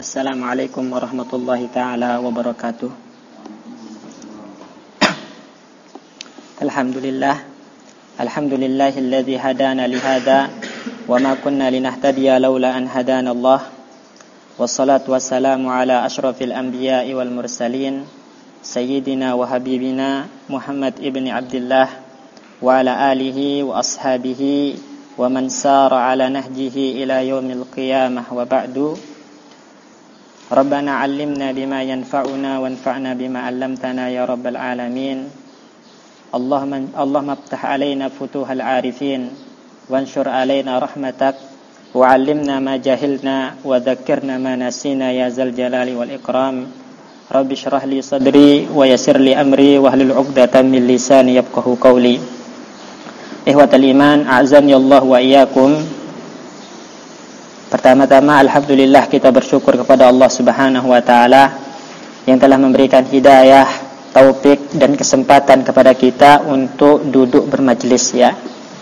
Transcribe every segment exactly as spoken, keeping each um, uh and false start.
Assalamualaikum warahmatullahi ta'ala wabarakatuh. Alhamdulillah Alhamdulillahilladzi hadana lihada wa ma kunna linahtadiya laula an hadana Allah. Wassalatu wassalamu ala asyrafil anbiya'i wal mursalin sayyidina wa habibina Muhammad ibni Abdullah wa ala alihi wa ashabihi wa man sara ala nahjihi ila yaumil qiyamah wa ba'du. Rabbana 'allimna bima yanfa'una wanfa'na bima 'allamtana ya rabbal alamin. Allahumma Allahumma iftah 'alaina futuhal 'arifin wanshur 'alaina rahmatak wa 'allimna ma jahilna wa dhakkirna ma nasina ya zal jalali wal ikram. Rabbi shrah li sadri wa yassir li amri wahlul 'uqdatam min lisani yafqahu qawli. Ikhwatal iman, a'azani Allah wa iyyakum. Pertama-tama alhamdulillah kita bersyukur kepada Allah Subhanahu wa taala yang telah memberikan hidayah, taufik dan kesempatan kepada kita untuk duduk bermajlis ya.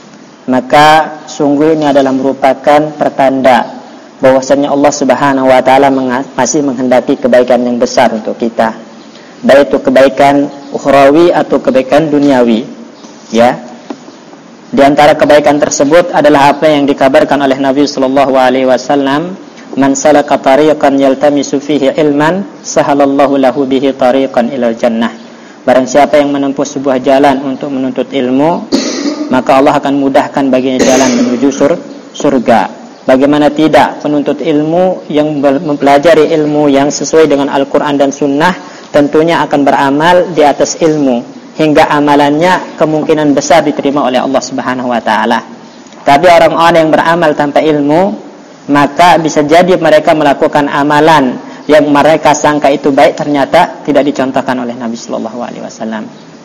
Maka sungguh ini adalah merupakan pertanda bahwasanya Allah Subhanahu wa taala masih menghendaki kebaikan yang besar untuk kita. Baik itu kebaikan ukhrawi atau kebaikan duniawi ya. Di antara kebaikan tersebut adalah apa yang dikabarkan oleh Nabi sallallahu alaihi wasallam, "Man salaka tariqan yaltamisu fihi ilman, sahalallahu lahu bihi tariqan ilal jannah." Barang siapa yang menempuh sebuah jalan untuk menuntut ilmu, maka Allah akan mudahkan baginya jalan menuju sur surga. Bagaimana tidak, penuntut ilmu yang mempelajari ilmu yang sesuai dengan Al-Qur'an dan Sunnah tentunya akan beramal di atas ilmu, hingga amalannya kemungkinan besar diterima oleh Allah Subhanahu wa taala. Tapi orang-orang yang beramal tanpa ilmu, maka bisa jadi mereka melakukan amalan yang mereka sangka itu baik, ternyata tidak dicontohkan oleh Nabi sallallahu alaihi wasallam.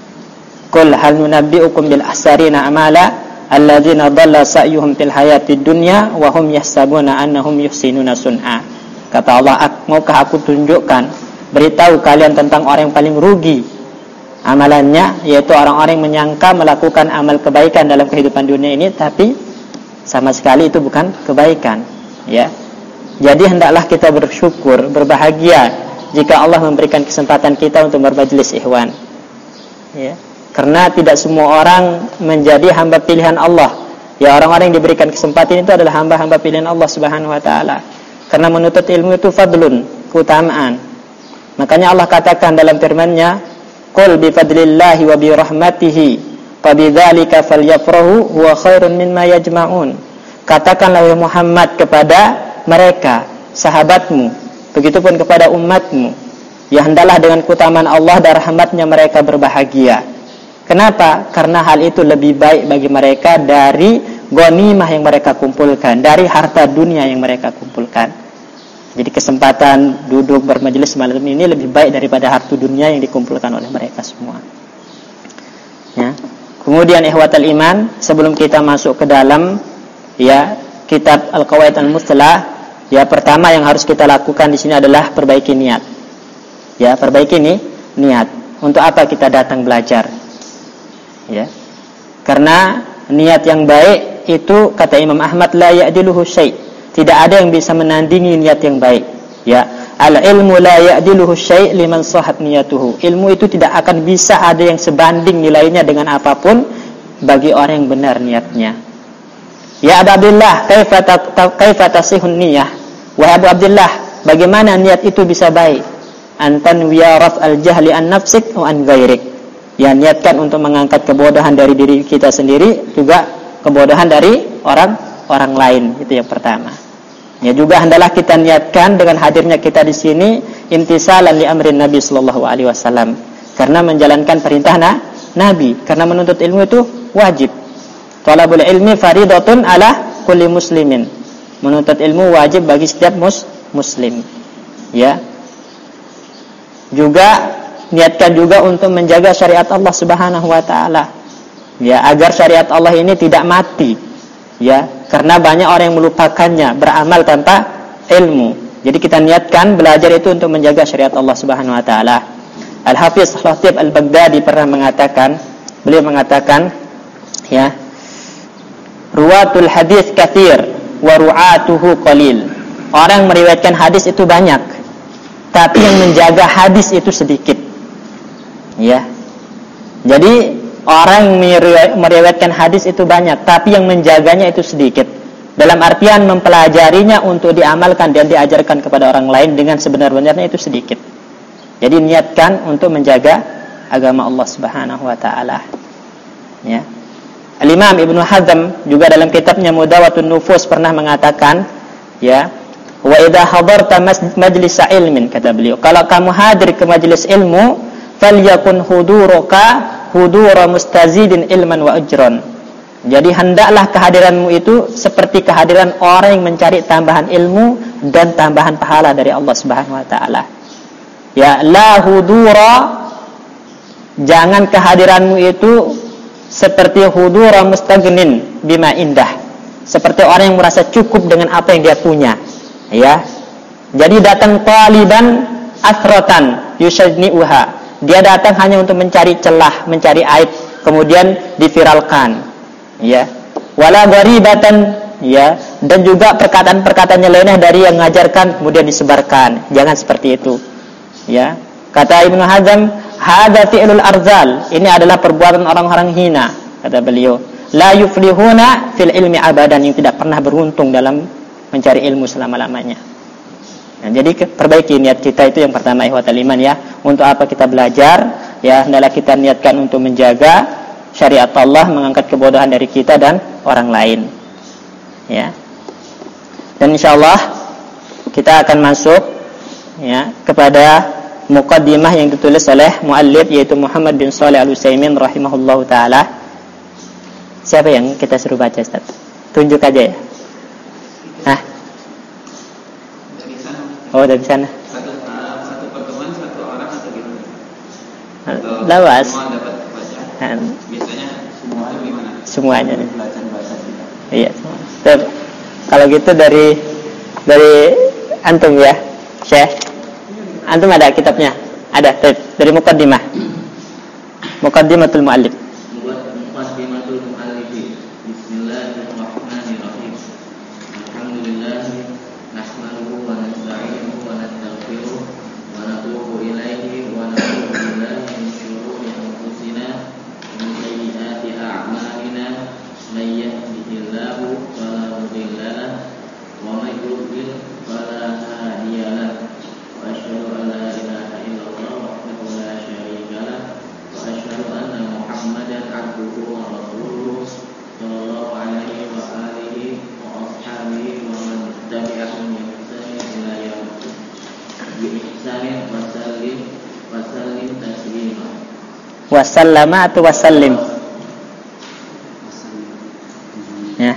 Qul hal nunabbiukum bil ahsarina amala alladzina dhalla sa'yuhum fil hayatid dunya wa hum yahsabuna annahum yuhsinuna sun'a. Kata Allah, maukah aku tunjukkan, beritahu kalian tentang orang yang paling rugi amalannya, yaitu orang-orang yang menyangka melakukan amal kebaikan dalam kehidupan dunia ini, tapi sama sekali itu bukan kebaikan ya. Jadi hendaklah kita bersyukur, berbahagia jika Allah memberikan kesempatan kita untuk bermajlis ikhwan ya. Karena tidak semua orang menjadi hamba pilihan Allah ya. Orang-orang yang diberikan kesempatan itu adalah hamba-hamba pilihan Allah Subhanahu wa taala. Karena menuntut ilmu itu fadlun, keutamaan. Makanya Allah katakan dalam firman-Nya, qul bi fadlillahi wa bi rahmatihi fa bidzalika falyafrahu huwa khairun mimma yajma'un. Katakanlah wahai Muhammad kepada mereka, sahabatmu, begitupun kepada umatmu, ya hendaklah dengan keutamaan Allah dan rahmatnya mereka berbahagia. Kenapa? Karena hal itu lebih baik bagi mereka dari ghanimah yang mereka kumpulkan, dari harta dunia yang mereka kumpulkan. Jadi kesempatan duduk bermajelis malam ini lebih baik daripada harta dunia yang dikumpulkan oleh mereka semua. Ya. Kemudian ikhwatal iman, sebelum kita masuk ke dalam ya kitab Al-Qawaid Al-Mustalah, ya pertama yang harus kita lakukan di sini adalah perbaiki niat. Ya, perbaiki nih niat. Untuk apa kita datang belajar? Ya. Karena niat yang baik itu kata Imam Ahmad la ya'diluhu syai'. Tidak ada yang bisa menandingi niat yang baik. Ya, al-ilmu la ya'diluhu syai' liman shahat niyatuhu. Ilmu itu tidak akan bisa ada yang sebanding nilainya dengan apapun bagi orang yang benar niatnya. Ya Abu Abdullah, kaifa kaifa tasihun niyah? Wahai Abu Abdullah, bagaimana niat itu bisa baik? Antan wiya raf'al jahli an nafsik wa an ghairik. Ya, niatkan untuk mengangkat kebodohan dari diri kita sendiri, juga kebodohan dari orang orang lain. Itu yang pertama. Ya, juga hendaklah kita niatkan dengan hadirnya kita di sini imtisalan li amrin Nabi sallallahu alaihi wasallam, karena menjalankan perintah nah, Nabi, karena menuntut ilmu itu wajib. Talabul ilmi faridatun ala kulli muslimin. Menuntut ilmu wajib bagi setiap mus, muslim. Ya. Juga niatkan juga untuk menjaga syariat Allah Subhanahu wa taala. Ya, agar syariat Allah ini tidak mati. Ya, karena banyak orang yang melupakannya, beramal tanpa ilmu. Jadi kita niatkan belajar itu untuk menjaga syariat Allah Subhanahu wa taala. Al-Hafiz Khatib Al-Baghdadi pernah mengatakan, beliau mengatakan ya, ruwatul hadis katsir wa ru'atuhu qalil. orang yang meriwayatkan hadis itu banyak, tapi yang menjaga hadis itu sedikit. Ya. Jadi orang yang meriwayatkan hadis itu banyak, tapi yang menjaganya itu sedikit. Dalam artian mempelajarinya untuk diamalkan dan diajarkan kepada orang lain dengan sebenar-benarnya itu sedikit. Jadi niatkan untuk menjaga agama Allah Subhanahu wa taala. Ya. Al-Imam Ibnu Hazm juga dalam kitabnya Mudawatun Nufus pernah mengatakan, ya, wa idza hadarta majlis ilmin, kata beliau, kalau kamu hadir ke majelis ilmu, falyakun huduruka hudura mustazidin ilman wa ajran. Jadi hendaklah kehadiranmu itu seperti kehadiran orang yang mencari tambahan ilmu dan tambahan pahala dari Allah Subhanahu wa taala. Ya, la hudura, jangan kehadiranmu itu seperti hudura mustaghnin bima indah, seperti orang yang merasa cukup dengan apa yang dia punya. Ya. Jadi datang taliban asratan yushadni'uha. Dia datang hanya untuk mencari celah, mencari aib, kemudian diviralkan. Ya, wala gharibatan, ya, dan juga perkataan-perkataan nyeleneh dari yang mengajarkan kemudian disebarkan. Jangan seperti itu. Ya, kata Ibnu Hazm, hadza fi'lul arzal, ini adalah perbuatan orang-orang hina, kata beliau. La yuflihuna fil ilmi abadan, yang tidak pernah beruntung dalam mencari ilmu selama-lamanya. Nah, jadi perbaiki niat kita itu yang pertama, ikhwatal iman, ya. Untuk apa kita belajar? Ya, hendaklah kita niatkan untuk menjaga syariat Allah, mengangkat kebodohan dari kita dan orang lain. Ya. Dan insyaallah kita akan masuk, ya, kepada muqaddimah yang ditulis oleh muallif, yaitu Muhammad bin Shalih Al-Utsaimin rahimahullahu taala. Siapa yang kita suruh baca, Ustaz? Tunjuk aja ya. Hah? Dari sana. Oh, dari sana. Satu, uh, satu pertemuan satu orang atau gimana? Lawas. Semua dapat baca. Han. Biasanya semua itu gimana? Semuanya nih. Belajar bahasa kita. Iya, semua. Tuh, kalau gitu dari dari antum ya, Syekh. Antum ada kitabnya? Ada. Tuh, dari muqaddimah. Muqaddimatul muallif. Muqaddimatul muallif. Bismillahirrahmanirrahim. Alhamdulillah, nahmaduhu wa nasta'inuhu wa nastaghfiruh wa natubu ilaihi wa na'udzu billahi min shururi anfusina wa min sayyiati a'malina. May yahdihillahu fala mudilla lahu wa may yudlil fala hadiya lahu. Wa asyhadu an la ilaha illallah wahdahu la syarika lahu wa asyhadu anna Muhammadan abduhu wa rasuluh sallallahu alaihi wa alihi wa ashabihi wa man tabi'ahum bi ihsanin ila yaumil bi ihsanin wa sallim wa sallim taslima. Wa sallama atau wasallim. Ya.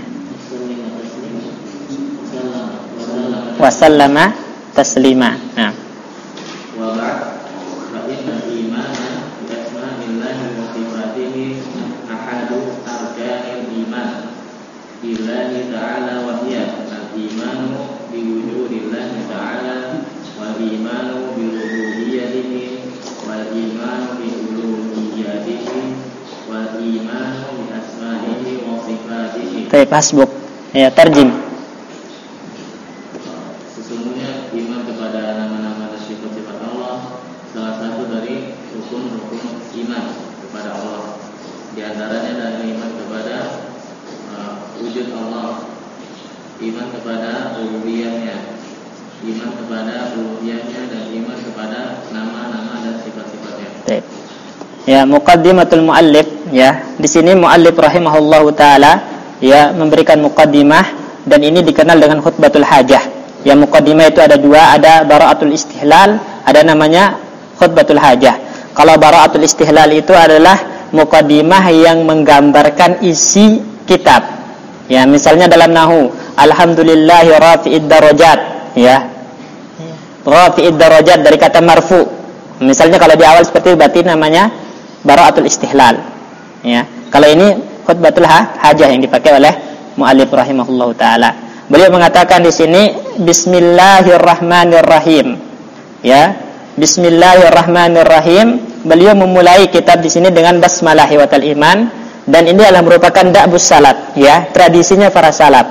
Wa sallama taslima. Nah. Wa ba'd, fa inna imana bi asma'illahi wa sifatihi ahadu arkanil iman billahi ta'ala wa hiya al-imanu bi wujudillahi ta'ala wal imanu bi rububiyyatihi wal imanu bi uluhiyyatihi wal imanu bi asma'ihi wa sifatihi. Baik, hasbuk. Ya, tarjim. Sesungguhnya iman kepada nama-nama dan sifat-sifat Allah salah satu dari rukun-rukun iman kepada Allah. Di antaranya adalah iman kepada uh, wujud Allah, iman kepada rububiyahnya, iman kepada uluhiyahnya, dan iman kepada nama-nama dan sifat-sifatnya. Baik. Ya, muqaddimatul muallif, ya. Di sini muallif rahimahullahu taala, ya, memberikan muqaddimah, dan ini dikenal dengan khutbatul hajah. Ya, muqaddimah itu ada dua, ada bara'atul istihlal, ada namanya khutbatul hajah. Kalau bara'atul istihlal itu adalah muqaddimah yang menggambarkan isi kitab. Ya, misalnya dalam nahwu, alhamdulillahi rafi'id darajat, ya. Rafi'id darajat dari kata marfu. Misalnya kalau di awal seperti itu berarti namanya bara'atul istihlal. Ya. Kalau ini khutbatul hajah yang dipakai oleh muallif rahimahullahu taala. Beliau mengatakan di sini bismillahirrahmanirrahim. Ya. Bismillahirrahmanirrahim. Beliau memulai kitab di sini dengan basmalah watal iman, dan ini adalah merupakan da'bus salaf, ya, tradisinya para salaf.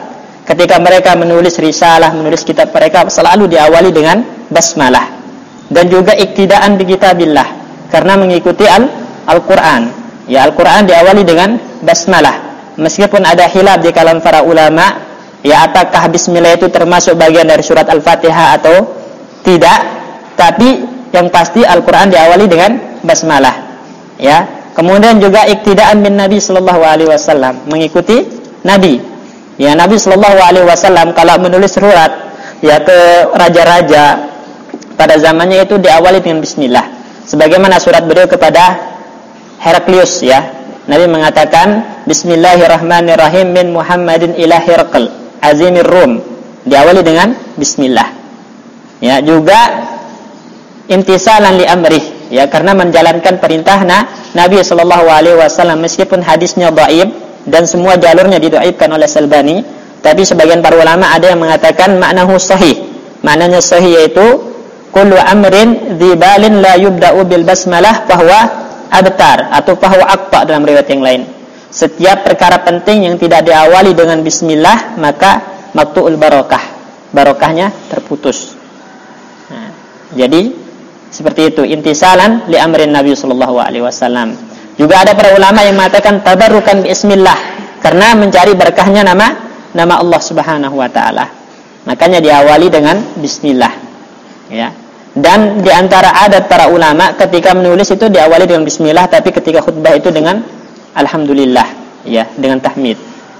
ketika mereka menulis risalah, menulis kitab mereka selalu diawali dengan basmalah. Dan juga iktidaan bi kitabillah, karena mengikuti al Al-Qur'an. Ya, Al-Qur'an diawali dengan basmalah. Meskipun ada khilaf di kalangan para ulama, ya apakah bismillah itu termasuk bagian dari surat Al-Fatihah atau tidak, tapi yang pasti Al-Qur'an diawali dengan basmalah. Ya, kemudian juga iktidaan bin Nabi sallallahu alaihi wasallam, mengikuti Nabi. Ya, Nabi sallallahu alaihi wasallam kalau menulis surat ya ke raja-raja pada zamannya itu diawali dengan bismillah. Sebagaimana surat beliau kepada Heraklius, ya. Nabi mengatakan bismillahirrahmanirrahim min Muhammadin ila Hirqal azimir Rum. Diawali dengan bismillah. Ya, juga imtisalan li amrih, ya, karena menjalankan perintah nah, Nabi sallallahu alaihi wasallam meskipun hadisnya dhaif dan semua jalurnya didhaifkan oleh Salbani, tapi sebagian para ulama ada yang mengatakan maknahu sahih. Maknanya sahih yaitu kullu amrin dzibalin la yubda'u bil basmalah bahwa abtar atau bahwa aqta dalam riwayat yang lain. Setiap perkara penting yang tidak diawali dengan bismillah maka maqtu'ul barakah. Barokahnya terputus. Nah, jadi seperti itu intisalan li amrin Nabi sallallahu alaihi wasallam. Juga ada para ulama yang mengatakan tabarrukan bismillah karena mencari berkahnya nama nama Allah Subhanahu wa taala. Makanya diawali dengan bismillah. Ya. Dan di antara adat para ulama ketika menulis itu diawali dengan bismillah, tapi ketika khutbah itu dengan alhamdulillah, ya, dengan tahmid.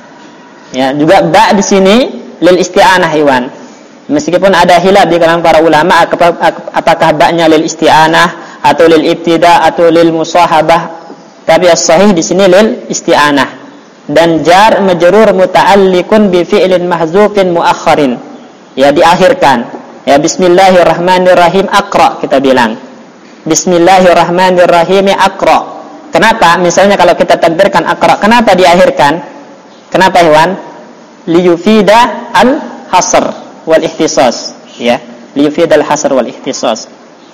Ya, juga ba di sini lil isti'anah iwan. Meskipun ada khilaf di kalangan para ulama apakah ba-nya lil isti'anah atau lil ibtida atau lil musahabah, tapi as-sahih di sini lil isti'anah. Dan jar majrur muta'alliqun bi fi'lin mahdzufin muakharin. Ya, diakhirkan. Ya, bismillahirrahmanirrahim aqra kita bilang. Bismillahirrahmanirrahim aqra. Kenapa? Misalnya kalau kita takdirkan aqra, kenapa diakhirkan? Kenapa, Iwan? Liyufida al-hasr wal ikhtisas, ya. Liyufida al-hasr wal ikhtisas.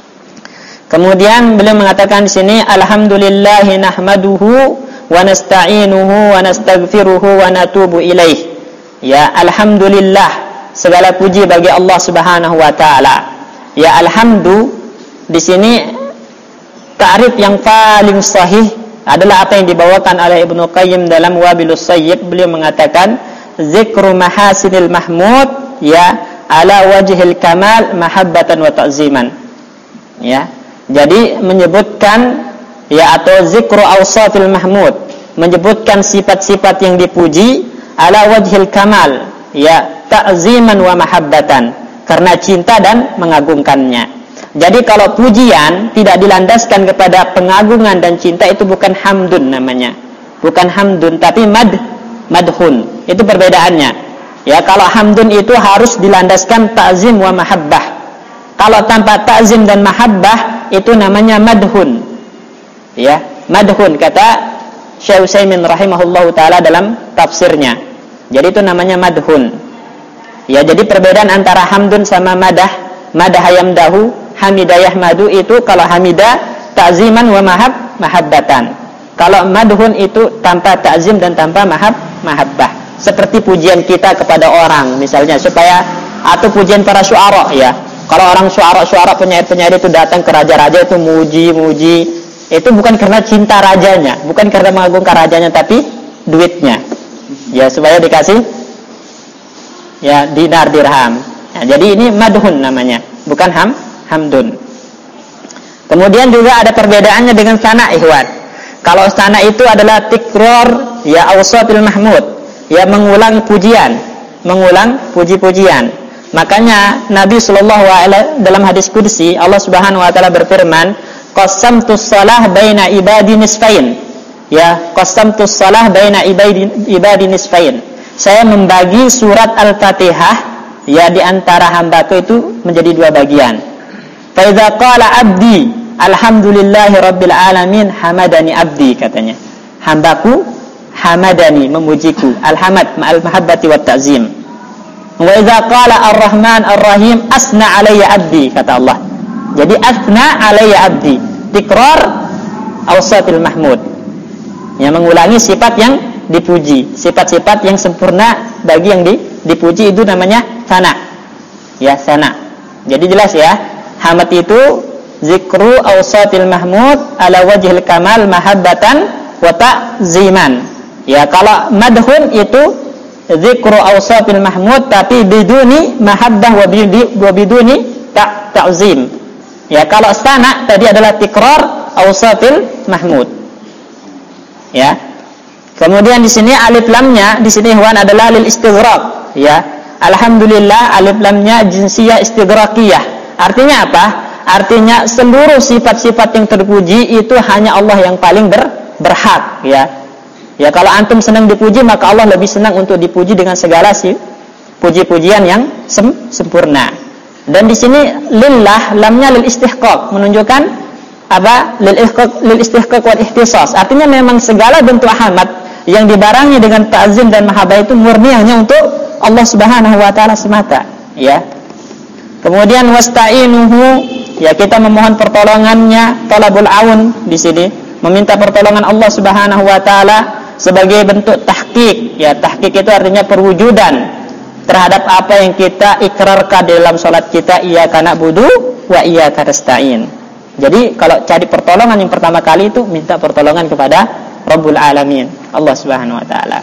Kemudian beliau mengatakan di sini alhamdulillahi nahmaduhu wa nasta'inuhu wa nastaghfiruhu wa natubu ilaih. Ya, alhamdulillah, segala puji bagi Allah Subhanahu wa taala. Ya, alhamdu di sini ta'rif yang paling sahih adalah apa yang dibawakan oleh Ibnu Qayyim dalam Wabilus Sayyib. Beliau mengatakan zikru mahasinil mahmud, ya, ala wajhil kamal mahabbatan wa ta'ziman. Ya. Jadi menyebutkan, ya, atau zikru awsafil mahmud, menyebutkan sifat-sifat yang dipuji ala wajhil kamal, ya, ta'ziman wa mahabbatan, karena cinta dan mengagungkannya. Jadi kalau pujian tidak dilandaskan kepada pengagungan dan cinta itu bukan hamdun namanya. Bukan hamdun tapi mad madhun. Itu perbedaannya. Ya, kalau hamdun itu harus dilandaskan ta'zim wa mahabbah. Kalau tanpa ta'zim dan mahabbah itu namanya madhun. Ya, madhun kata Syekh Utsaimin rahimahullahu taala dalam tafsirnya. Jadi itu namanya madhun. Ya, jadi perbedaan antara hamdun sama madah, madah yamdahu, hamidah yahmadu itu kalau hamidah ta'ziman wa mahab mahabbatan. Kalau madhun itu tanpa ta'zim dan tanpa mahab mahabbah. Seperti pujian kita kepada orang misalnya, supaya atau pujian para syuara, ya. Kalau orang syuara-syuara penyair-penyair itu datang ke raja-raja itu muji-muji, itu bukan karena cinta rajanya, bukan karena mengagungkan rajanya, tapi duitnya. Ya, supaya dikasih, ya, dinar dirham. Ya, jadi ini madhun namanya, bukan ham hamdun. Kemudian juga ada perbedaannya dengan sana, ikhwan. Kalau sana itu adalah tikror, ya, awsafil mahmud, ya, mengulang pujian, mengulang puji-pujian. Makanya Nabi sallallahu alaihi dalam hadis qudsi Allah Subhanahu wa taala berfirman, qasamtus shalah baina ibadi nisfain. Ya, qasamtus shalah baina ibadi ibadi nisfain. Saya membagi surat Al-Fatihah, ya, di antara hambaku itu menjadi dua bagian. Fa idza qala abdi alhamdulillahi rabbil alamin hamadani abdi, katanya. Hambaku hamadani, memujiku. Alhamad ma'al mahabbati wat ta'zim. Wa idza qala ar-rahman ar-rahim asna alayya abdi, kata Allah. Jadi asna alayya abdi, tikrar awsafil mahmud. Ya, mengulangi sifat yang dipuji, sifat-sifat yang sempurna bagi yang di, dipuji itu namanya sana. Ya, sana. Jadi jelas ya, hamad itu zikru awsatil mahmud ala wajhil kamal mahabbatan wa ta'ziman. Ya, kalau madhun itu zikru awsatil mahmud tapi biduni mahabbah wa biduni ta' ta'zim. Ya, kalau sana tadi adalah tikrar awsatil mahmud. Ya. Kemudian di sini alif lamnya di sini ikhwan adalah lil istighraq, ya. Alhamdulillah alif lamnya jinsiyah istighraqiyah. Artinya apa? Artinya seluruh sifat-sifat yang terpuji itu hanya Allah yang paling ber, berhak, ya. Ya, kalau antum senang dipuji, maka Allah lebih senang untuk dipuji dengan segala sih puji-pujian yang sem, sempurna. Dan di sini lillah lamnya lil istihqaq, menunjukkan apa? Lil istihqaq lil istihqaq wal ihtisas. Artinya memang segala bentuk hamad yang dibarengi dengan ta'zim dan mahabbah itu murni hanya untuk Allah Subhanahu wa taala semata, ya. Kemudian wasta'inuhu, ya, kita memohon pertolongannya, talabul aun di sini, meminta pertolongan Allah Subhanahu wa taala sebagai bentuk tahqiq, ya. Tahqiq itu artinya perwujudan terhadap apa yang kita ikrarkan dalam salat kita, iyyaka na'budu wa iyyaka nasta'in. Jadi kalau cari pertolongan yang pertama kali itu minta pertolongan kepada Rabbul Alamin, Allah Subhanahu wa taala.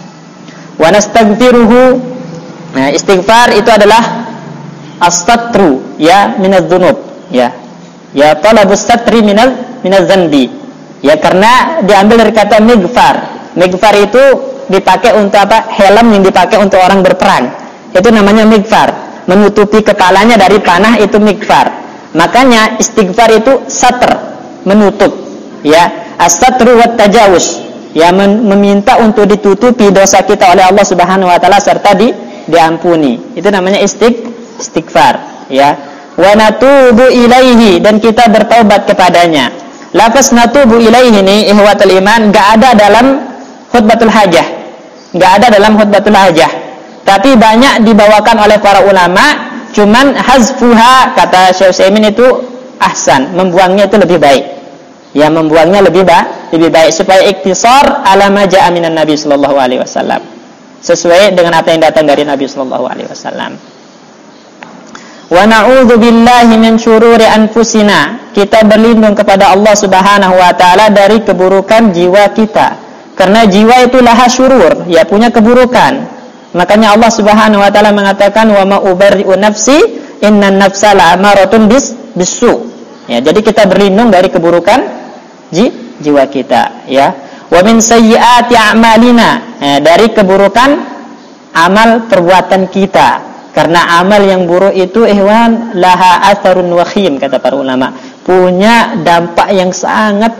Wa nastaghfiruhu. Nah, istighfar itu adalah as-satru, ya, minadz-dzunub, ya. Ya, talabus satri minal minadz-dzanbi. Ya, karena diambil dari kata mighfar. Mighfar itu dipakai untuk apa? Helm yang dipakai untuk orang berperang. Itu namanya mighfar. Menutupi kepalanya dari panah itu mighfar. Makanya istighfar itu satr, menutup, ya. As-satru wat tajawuz. Ya, meminta untuk ditutupi dosa kita oleh Allah Subhanahu wa taala serta di, diampuni. Itu namanya istig, istighfar, ya. Wa natubu ilaihi, dan kita bertaubat kepadanya. Lafaz natubu ilaihi ini ihwatul iman enggak ada dalam khutbatul hajah. Enggak ada dalam khutbatul hajah. Tapi banyak dibawakan oleh para ulama, cuman hazfuha kata Syekh Utsaimin itu ahsan, membuangnya itu lebih baik. Ya, membuangnya lebih baik, lebih baik supaya iktisar ala ma ja'a minan Nabi sallallahu alaihi wasallam. Sesuai dengan apa yang datang dari Nabi sallallahu alaihi wasallam. Wa na'udzu billahi min syururi anfusina. Kita berlindung kepada Allah Subhanahu wa taala dari keburukan jiwa kita. Karena jiwa itu laha syurur, ya, punya keburukan. Makanya Allah Subhanahu wa taala mengatakan wa ma ubarri'u nafsi innan nafsa la'amaratun bis bisu. Ya, jadi kita berlindung dari keburukan ji, jiwa kita, ya. Wa min sayyiati a'malina, ya, dari keburukan amal perbuatan kita. Karena amal yang buruk itu ihwan laha atharun wakhim, kata para ulama, punya dampak yang sangat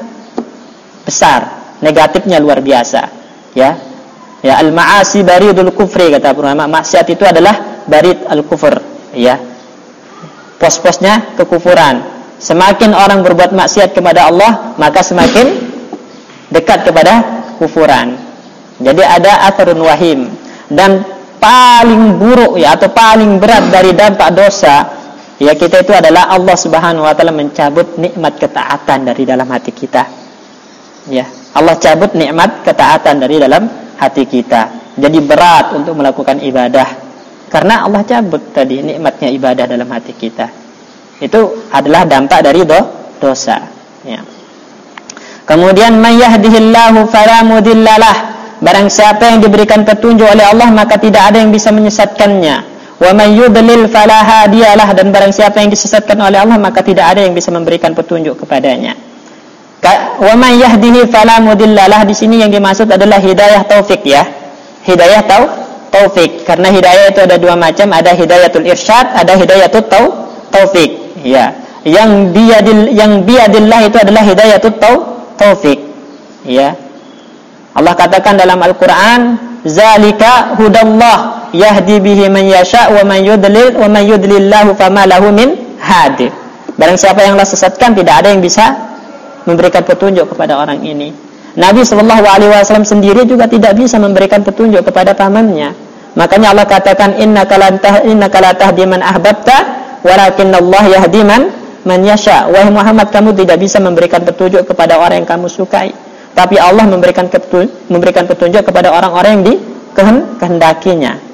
besar, negatifnya luar biasa, ya. Ya, al-ma'asi baridul kufri, kata para ulama, maksiat itu adalah barid al-kufur, ya. Pos-posnya kekufuran. Semakin orang berbuat maksiat kepada Allah, maka semakin dekat kepada kufuran. Jadi ada atharun wahim. Dan paling buruk, ya, atau paling berat dari dampak dosa, ya, kita itu adalah Allah Subhanahu wa taala mencabut nikmat ketaatan dari dalam hati kita. Ya, Allah cabut nikmat ketaatan dari dalam hati kita. Jadi berat untuk melakukan ibadah karena Allah cabut tadi nikmatnya ibadah dalam hati kita. Itu adalah dampak dari do, dosa, ya. Kemudian may yahdihillahu fala mudhillalah. Barang siapa yang diberikan petunjuk oleh Allah maka tidak ada yang bisa menyesatkannya. Wa may yudlil fala hadiyalah, dan barang siapa yang disesatkan oleh Allah maka tidak ada yang bisa memberikan petunjuk kepadanya. Wa may yahdihi fala mudhillalah, di sini yang dimaksud adalah hidayah taufik, ya. Hidayah tau taufik. Karena hidayah itu ada dua macam, ada hidayatul irsyad, ada hidayatul tau taufik. Ya, yang biadil yang biadillah itu adalah hidayatut taufik. Ya. Allah katakan dalam Al-Qur'an, "Zalika hudallah yahdi bihi man yasha wa man yudlil wa man yudlillahu fama lahu min hadi." Barang siapa yang Allah sesatkan, tidak ada yang bisa memberikan petunjuk kepada orang ini. Nabi sallallahu alaihi wasallam sendiri juga tidak bisa memberikan petunjuk kepada pamannya. Makanya Allah katakan, "Innaka la tahdi man ahbabta walakin Allah yahdi man man yasha." Wahai Muhammad, kamu tidak bisa memberikan petunjuk kepada orang yang kamu sukai, tapi Allah memberikan petunjuk, memberikan petunjuk kepada orang-orang yang dikehendakinya.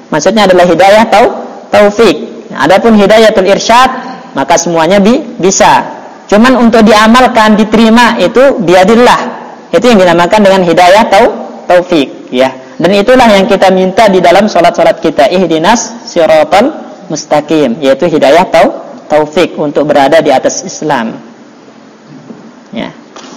maksudnya adalah hidayah tau, taufik. Nah, adapun hidayatul irsyad, maka semuanya bi, bisa. Cuman untuk diamalkan, diterima itu biadillah. Itu yang dinamakan dengan hidayah tau, taufik, ya. Dan itulah yang kita minta di dalam salat-salat kita, ihdinas siratal mustaqim, yaitu hidayah tau, taufik untuk berada di atas Islam. Ya.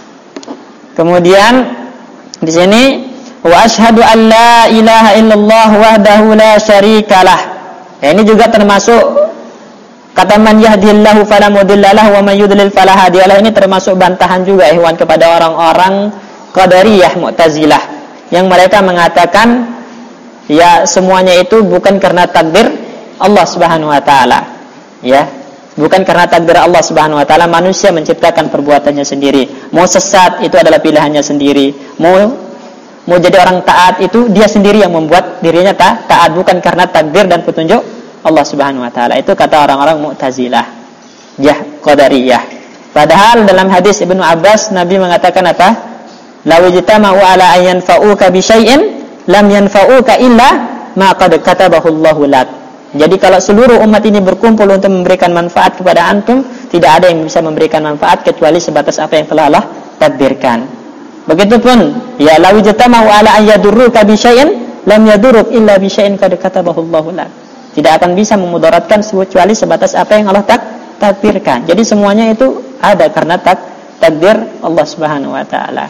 Kemudian di sini wa asyhadu an la ilaha illallah wahdahu la syarikalah. Ya, ini juga termasuk kata man yahdihillahu fala mudhillalah wa man yudlil fala hadiyalah. Ini termasuk bantahan juga ikhwan kepada orang-orang Qadariyah Mu'tazilah yang mereka mengatakan ya semuanya itu bukan karena takdir Allah Subhanahu wa taala. Ya. Bukan karena takdir Allah Subhanahu wa taala, manusia menciptakan perbuatannya sendiri. Mau sesat itu adalah pilihannya sendiri. Mau mau jadi orang taat itu dia sendiri yang membuat dirinya ta- taat, bukan karena takdir dan petunjuk Allah Subhanahu wa taala. Itu kata orang-orang Mu'tazilah, Jah Qadariyah. Padahal dalam hadis Ibnu Abbas Nabi mengatakan apa? La wajtama'u ala an yanfa'uka bi syai'in lam yanfa'uka illa ma qad katabahu Allahu lak. Jadi kalau seluruh umat ini berkumpul untuk memberikan manfaat kepada antum, tidak ada yang bisa memberikan manfaat kecuali sebatas apa yang telah Allah takdirkan. Begitupun, ya la wajtama'u ala an yadurruka bi syai'in lam yadurruk illa bi syai'in qad katabahu Allahu lak. Tidak akan bisa memudaratkan kecuali sebatas apa yang Allah tak, takdirkan. Jadi semuanya itu ada karena tak, takdir Allah Subhanahu wa taala.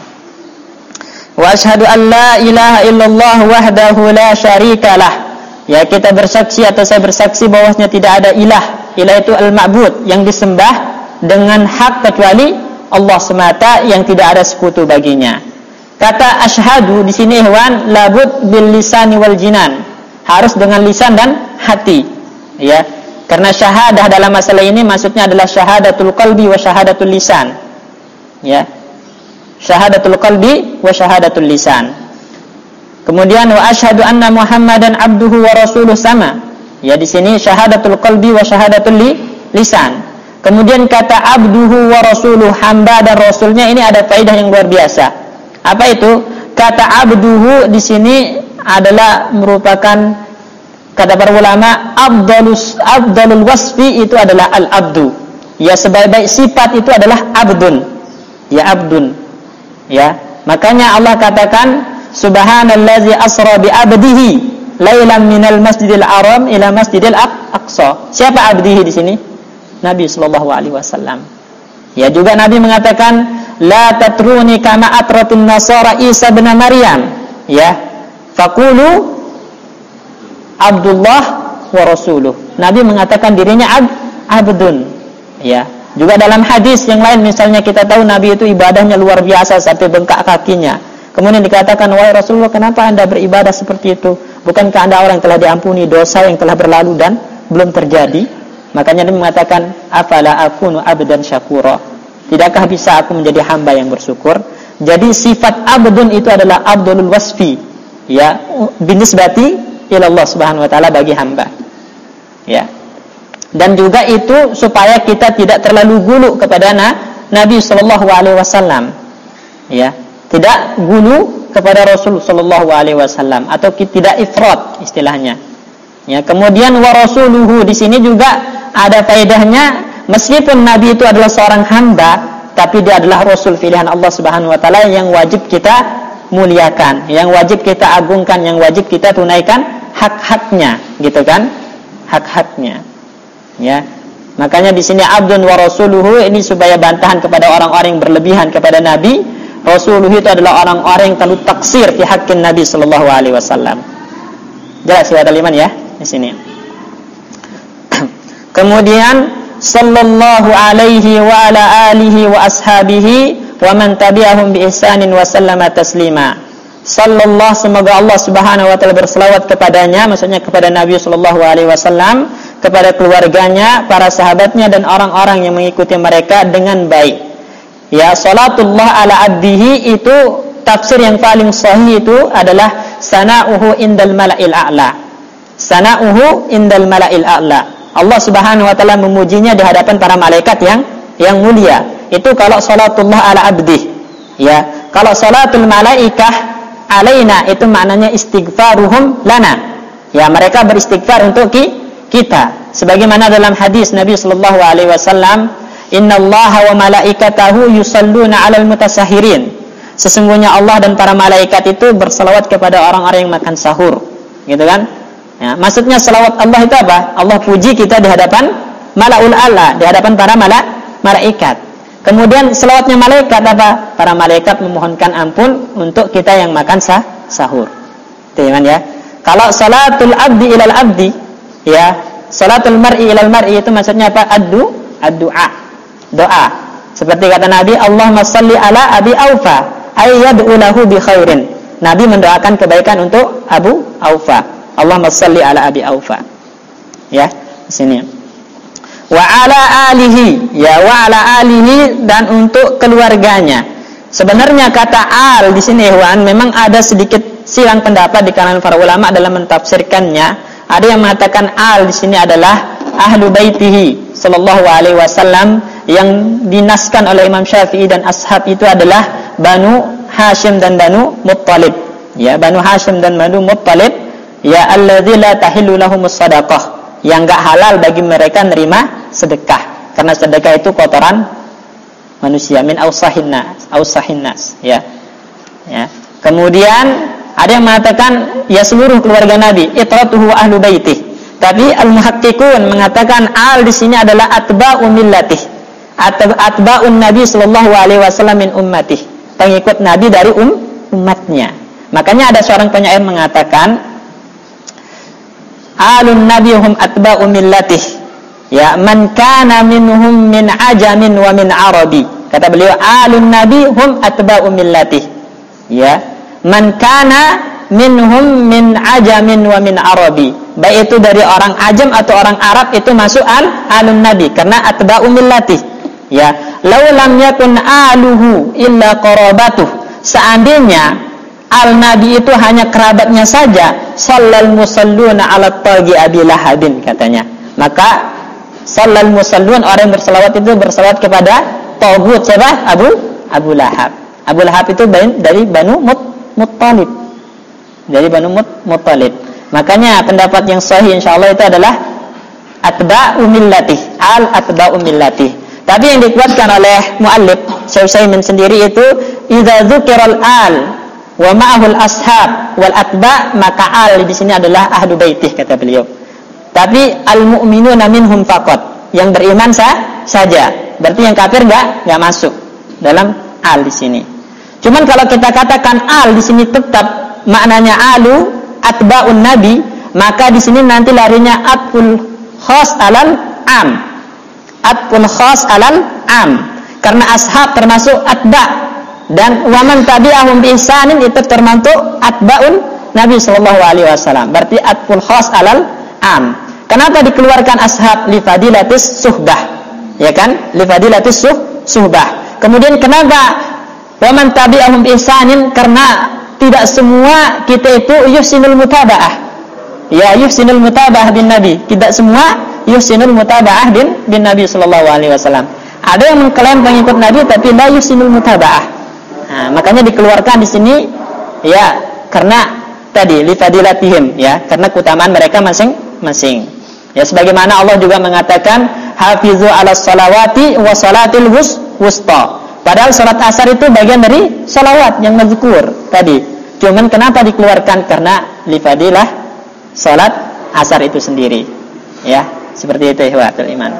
Wa asyhadu an la ilaha illallah wahdahu la syarikalah. Ya, kita bersaksi atau saya bersaksi bahwasanya tidak ada ilah. Ilah itu al-ma'bud, yang disembah dengan hak kecuali Allah semata yang tidak ada sekutu baginya. Kata asyhadu di sini ikhwan labud bil lisani wal jinan. Harus dengan lisan dan hati. Ya. Karena syahadah dalam masalah ini maksudnya adalah syahadatul qalbi wa syahadatul lisan. Ya. Syahadatul qalbi wa syahadatul lisan. Kemudian wa asyhadu anna Muhammadan abduhu wa rasuluh sama. Ya, di sini syahadatul qalbi wa syahadatul li, lisan. Kemudian kata abduhu wa rasuluh, hamba dan rasulnya, ini ada faedah yang luar biasa. Apa itu? Kata abduhu di sini adalah merupakan kata para ulama afdalus afdalul wasfi itu adalah al-abdu. Ya, sebaik-baik sifat itu adalah abdun. Ya, abdun. Ya, makanya Allah katakan subhanallazi asra bi abdihi lailan minal masjidil haram ila masjidil aqsa. Siapa abdihi di sini? Nabi sallallahu alaihi wasallam. Ya, juga Nabi mengatakan la tatruni kama atratun nasara Isa bin Maryam. Ya, faqulu Abdullah wa rasuluh. Nabi mengatakan dirinya ab, abdun. Ya, juga dalam hadis yang lain misalnya kita tahu Nabi itu ibadahnya luar biasa sampai bengkak kakinya. Kemudian dikatakan, wahai Rasulullah, kenapa anda beribadah seperti itu? Bukankah anda orang yang telah diampuni dosa yang telah berlalu dan belum terjadi? Makanya Nabi mengatakan, afala akunu abdan syakura. Tidakkah bisa aku menjadi hamba yang bersyukur? Jadi sifat abdun itu adalah abdul wasfi. Ya, binisbati ila Allah Subhanahu wa taala bagi hamba. Ya. Dan juga itu supaya kita tidak terlalu gulu kepada Nabi sallallahu alaihi wasallam. Ya. Tidak gulu kepada Rasul sallallahu alaihi wasallam atau tidak ifrat istilahnya. Ya, kemudian wa rasuluhu di sini juga ada faedahnya, meskipun Nabi itu adalah seorang hamba, tapi dia adalah rasul pilihan Allah Subhanahu wa taala yang wajib kita muliakan, yang wajib kita agungkan, yang wajib kita tunaikan hak-haknya, gitu kan? Hak-haknya. Ya. Makanya di sini abdun wa rasuluhu ini supaya bantahan kepada orang-orang yang berlebihan kepada Nabi. Rasulullah itu adalah orang-orang yang terlalu taksir di hakkin Nabi sallallahu alaihi wasallam. Jelas ya kalimat ya di sini. Kemudian sallallahu alaihi wa ala alihi wa ashabihi wa man tabi'ahum bi ihsanin wa sallama taslima. Sallallahu, semoga Allah Subhanahu wa taala berselawat kepadanya, maksudnya kepada Nabi sallallahu alaihi wasallam, kepada keluarganya, para sahabatnya dan orang-orang yang mengikuti mereka dengan baik. Ya, salatullah ala abdihi itu tafsir yang paling sahih itu adalah sana'uhu indal mala'il a'la. Sana'uhu indal mala'il a'la. Allah Subhanahu wa taala memujinya di hadapan para malaikat yang yang mulia. Itu kalau salatullah ala abdih. Ya, kalau salatul malaikah alaina itu maknanya istighfaruhum lana. Ya, mereka beristighfar untuk ki, kita. Sebagaimana dalam hadis Nabi sallallahu alaihi wasallam, "Innallaha wa malaikatahu yusalluna 'alal mutasahhirin." Sesungguhnya Allah dan para malaikat itu berselawat kepada orang-orang yang makan sahur. Gitu kan? Ya, maksudnya selawat Allah itu apa? Allah puji kita di hadapan malaul a'la, di hadapan para mala, malaikat. Kemudian selawatnya malaikat apa? Para malaikat memohonkan ampun untuk kita yang makan sah, sahur. Itu ya. Kalau salatul abdi ilal abdi, ya, salatul mar'i ilal mar'i itu maksudnya apa? Addu, ad-du'a, doa. Seperti kata Nabi, Allahumma shalli ala Abi Aufa, ay yad'u lahu bi khairin. Nabi mendoakan kebaikan untuk Abu Aufa. Allahumma shalli ala Abi Aufa. Ya, di sini. Wa ala alihi, ya, wa ala alihi, dan untuk keluarganya. Sebenarnya kata al di sini, Ikhwan, memang ada sedikit silang pendapat di kalangan para ulama dalam mentafsirkannya. Ada yang mengatakan al di sini adalah ahlu baitihi sallallahu alaihi wasallam, yang dinaskan oleh Imam Syafi'i dan ashab itu adalah Banu Hashim dan Banu Muttalib. Ya, Banu Hashim dan Banu Muttalib, ya, alladzi la tahillu lahumus shadaqah, yang enggak halal bagi mereka nerima sedekah, karena sedekah itu kotoran manusia, min ausahin nas, ausahin nas, ya. Ya. Kemudian ada yang mengatakan ya seluruh keluarga Nabi, itratuhu ahlu baitih. Tapi al-muhaqqiqun mengatakan al di sini adalah atba'u millatih, atba'un Nabi sallallahu alaihi wasallam min ummatih, pengikut Nabi dari um, umatnya. Makanya ada seorang penyair mengatakan alun Nabi hum atba'u millatih, ya, man kana minhum min ajamin wa min arabi. Kata beliau, alun Nabi hum atba'u millatih, ya, man kana minhum min ajamin wa min arabi, baik itu dari orang ajam atau orang Arab, itu masuk al alun Nabi karena atba'u millatih. Ya, law lam yakun aluhu illa qarabatuh, seandainya al Nabi itu hanya kerabatnya saja, sallal musalluna ala taghi abi lahabin, katanya. Maka sallal musallun, orang yang berselawat itu berselawat kepada tagut siapa? Abu Abu Lahab. Abu Lahab itu dari Banu Muttalib, dari Banu Muttalib. Makanya pendapat yang sahih insyaallah itu adalah atba'u millatih, al atba'u millatih. Tapi yang dikuatkan oleh muallif Syekh Utsaimin sendiri itu idza dzukiral al wa ma'ahul ashab wal atba', maka al di sini adalah ahlu baitih, kata beliau. Tapi al mu'minuna minhum faqat, yang beriman sah, saja. Berarti yang kafir enggak enggak masuk dalam al di sini. Cuman kalau kita katakan al di sini tetap maknanya alu atba'un nabi, maka di sini nanti larinya atful khas alal am. Atful khas alal am. Karena ashab termasuk atba, dan waman tabi'ahum bi ihsanin itu termasuk atba'un Nabi sallallahu alaihi wasallam. Berarti atful khas alal am. Kenapa dikeluarkan ashab? Li fadilatis suhbah. Ya kan? Li fadilatis suh, suhbah. Kemudian kenapa waman tabi'ahum bi ihsanin? Karena tidak semua kita itu yuhsinul mutaba'ah. Ya, yuhsinul mutaba'ah bin Nabi. Tidak semua yuhsinul mutaba'ah bin, bin Nabi sallallahu alaihi wasallam. Ada yang mengklaim pengikut Nabi tapi la yuhsinul mutaba'ah. Nah, makanya dikeluarkan di sini, ya, karena tadi li fadilatihim, ya, karena keutamaan mereka masing-masing. Ya, sebagaimana Allah juga mengatakan hafizu 'alas salawati wa salatil wusta. Padahal salat asar itu bagian dari salawat yang mazkur tadi. Cuman kenapa dikeluarkan? Karena li fadilah salat asar itu sendiri. Ya, seperti itu ikhwatul iman.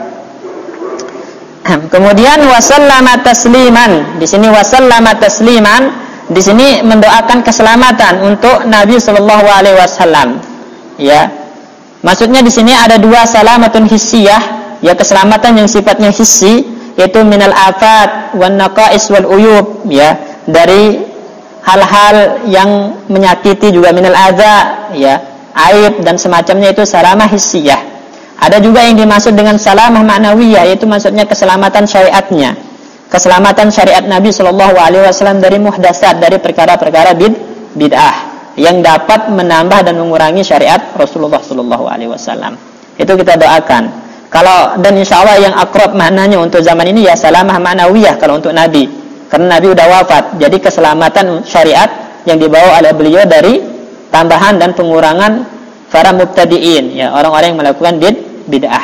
Kemudian wasallama tasliman. Di sini wasallama tasliman, di sini mendoakan keselamatan untuk Nabi sallallahu alaihi wasallam. Ya. Maksudnya di sini ada dua salamatun hissiyah, ya, keselamatan yang sifatnya hissi, yaitu minal afat wan naqais wal uyub, ya, dari hal-hal yang menyakiti, juga minal adza, ya, aib dan semacamnya, itu salamah hissiyah. Ada juga yang dimaksud dengan salamah ma'nawiyah, yaitu maksudnya keselamatan syariatnya, keselamatan syariat Nabi sallallahu alaihi wasallam dari muhdatsat, dari perkara-perkara bid, bid'ah yang dapat menambah dan mengurangi syariat Rasulullah sallallahu alaihi wasallam. Itu kita doakan. Kalau dan insyaallah yang akrab maknanya untuk zaman ini ya salamah ma'nawiyah kalau untuk Nabi, karena Nabi udah wafat. Jadi keselamatan syariat yang dibawa oleh beliau dari tambahan dan pengurangan para mubtadi'in, ya, orang-orang yang melakukan bid bid'ah.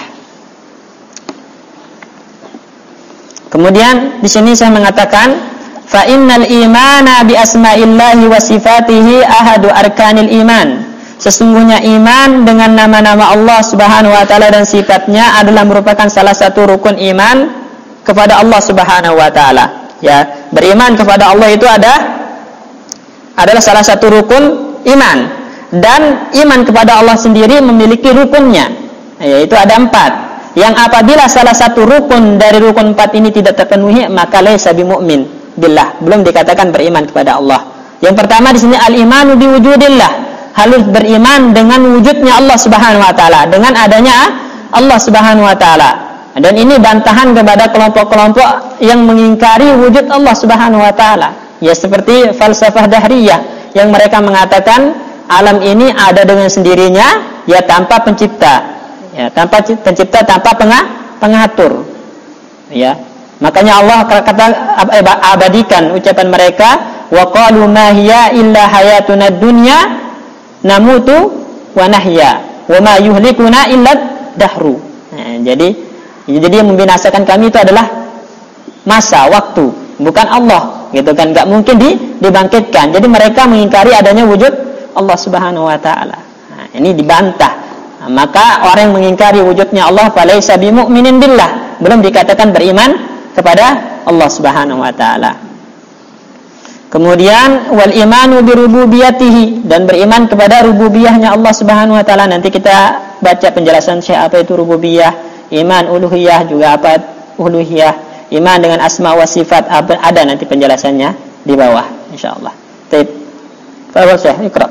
Kemudian di sini saya mengatakan fa innal imana bi asma'illahi wa sifatihi ahadu arkanil iman. Sesungguhnya iman dengan nama-nama Allah Subhanahu wa taala dan sifatnya adalah merupakan salah satu rukun iman kepada Allah Subhanahu wa taala. Ya, beriman kepada Allah itu ada adalah salah satu rukun iman, dan iman kepada Allah sendiri memiliki rukunnya, yaitu ada empat. Yang apabila salah satu rukun dari rukun empat ini tidak terpenuhi, maka laisa bimumin billah, belum dikatakan beriman kepada Allah. Yang pertama di sini al-imanu biwujudillah, harus beriman dengan wujudnya Allah Subhanahu wa taala, dengan adanya Allah Subhanahu wa taala. Dan ini bantahan kepada kelompok-kelompok yang mengingkari wujud Allah Subhanahu wa taala. Ya, seperti falsafah dahriyah yang mereka mengatakan alam ini ada dengan sendirinya, ya, tanpa pencipta. Ya, tanpa pencipta, tanpa pengatur. Ya. Makanya Allah kata abadikan ucapan mereka, wa qalu ma hiya illa hayatuna dunya namutu wa nahya wa ma yuhlikuna illa dahru. Nah, jadi jadi yang membinasakan kami itu adalah masa, waktu, bukan Allah, gitu kan? Enggak mungkin di, dibangkitkan. Jadi mereka mengingkari adanya wujud Allah Subhanahu wa taala. Nah, ini dibantah. Nah, maka orang yang mengingkari wujudnya Allah falaisa bimu'minin billah, belum dikatakan beriman kepada Allah Subhanahu wa taala. Kemudian wal imanu birububiyatihi, dan beriman kepada rububiyahnya Allah Subhanahu wa taala. Nanti kita baca penjelasan Syekh apa itu rububiyah, iman uluhiyah juga apa uluhiyah, iman dengan asma wa sifat ada nanti penjelasannya di bawah insyaallah. Baik. Fadhil Syekh, Iqra.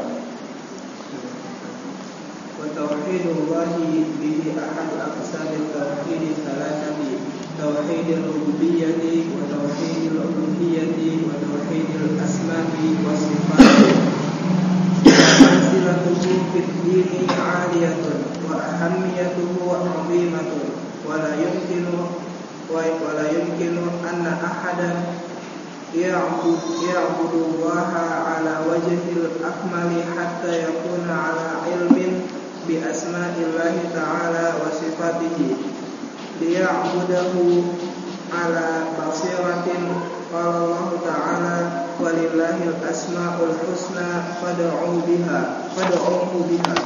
ولا يمكن أن أحدا يعبد يعبد الله على وجه الأكمل حتى يكون على علم بأسماء الله تعالى وصفاته ليعبده على بصيرة. قال الله تعالى ولله الأسماء الحسنى فادعوا بها فادعوه بها.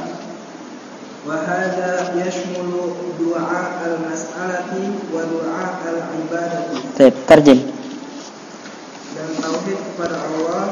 وهذا يشمل دعاء المسألة ودعاء العبادة. طيب ترجم. Dan tauhid kepada Allah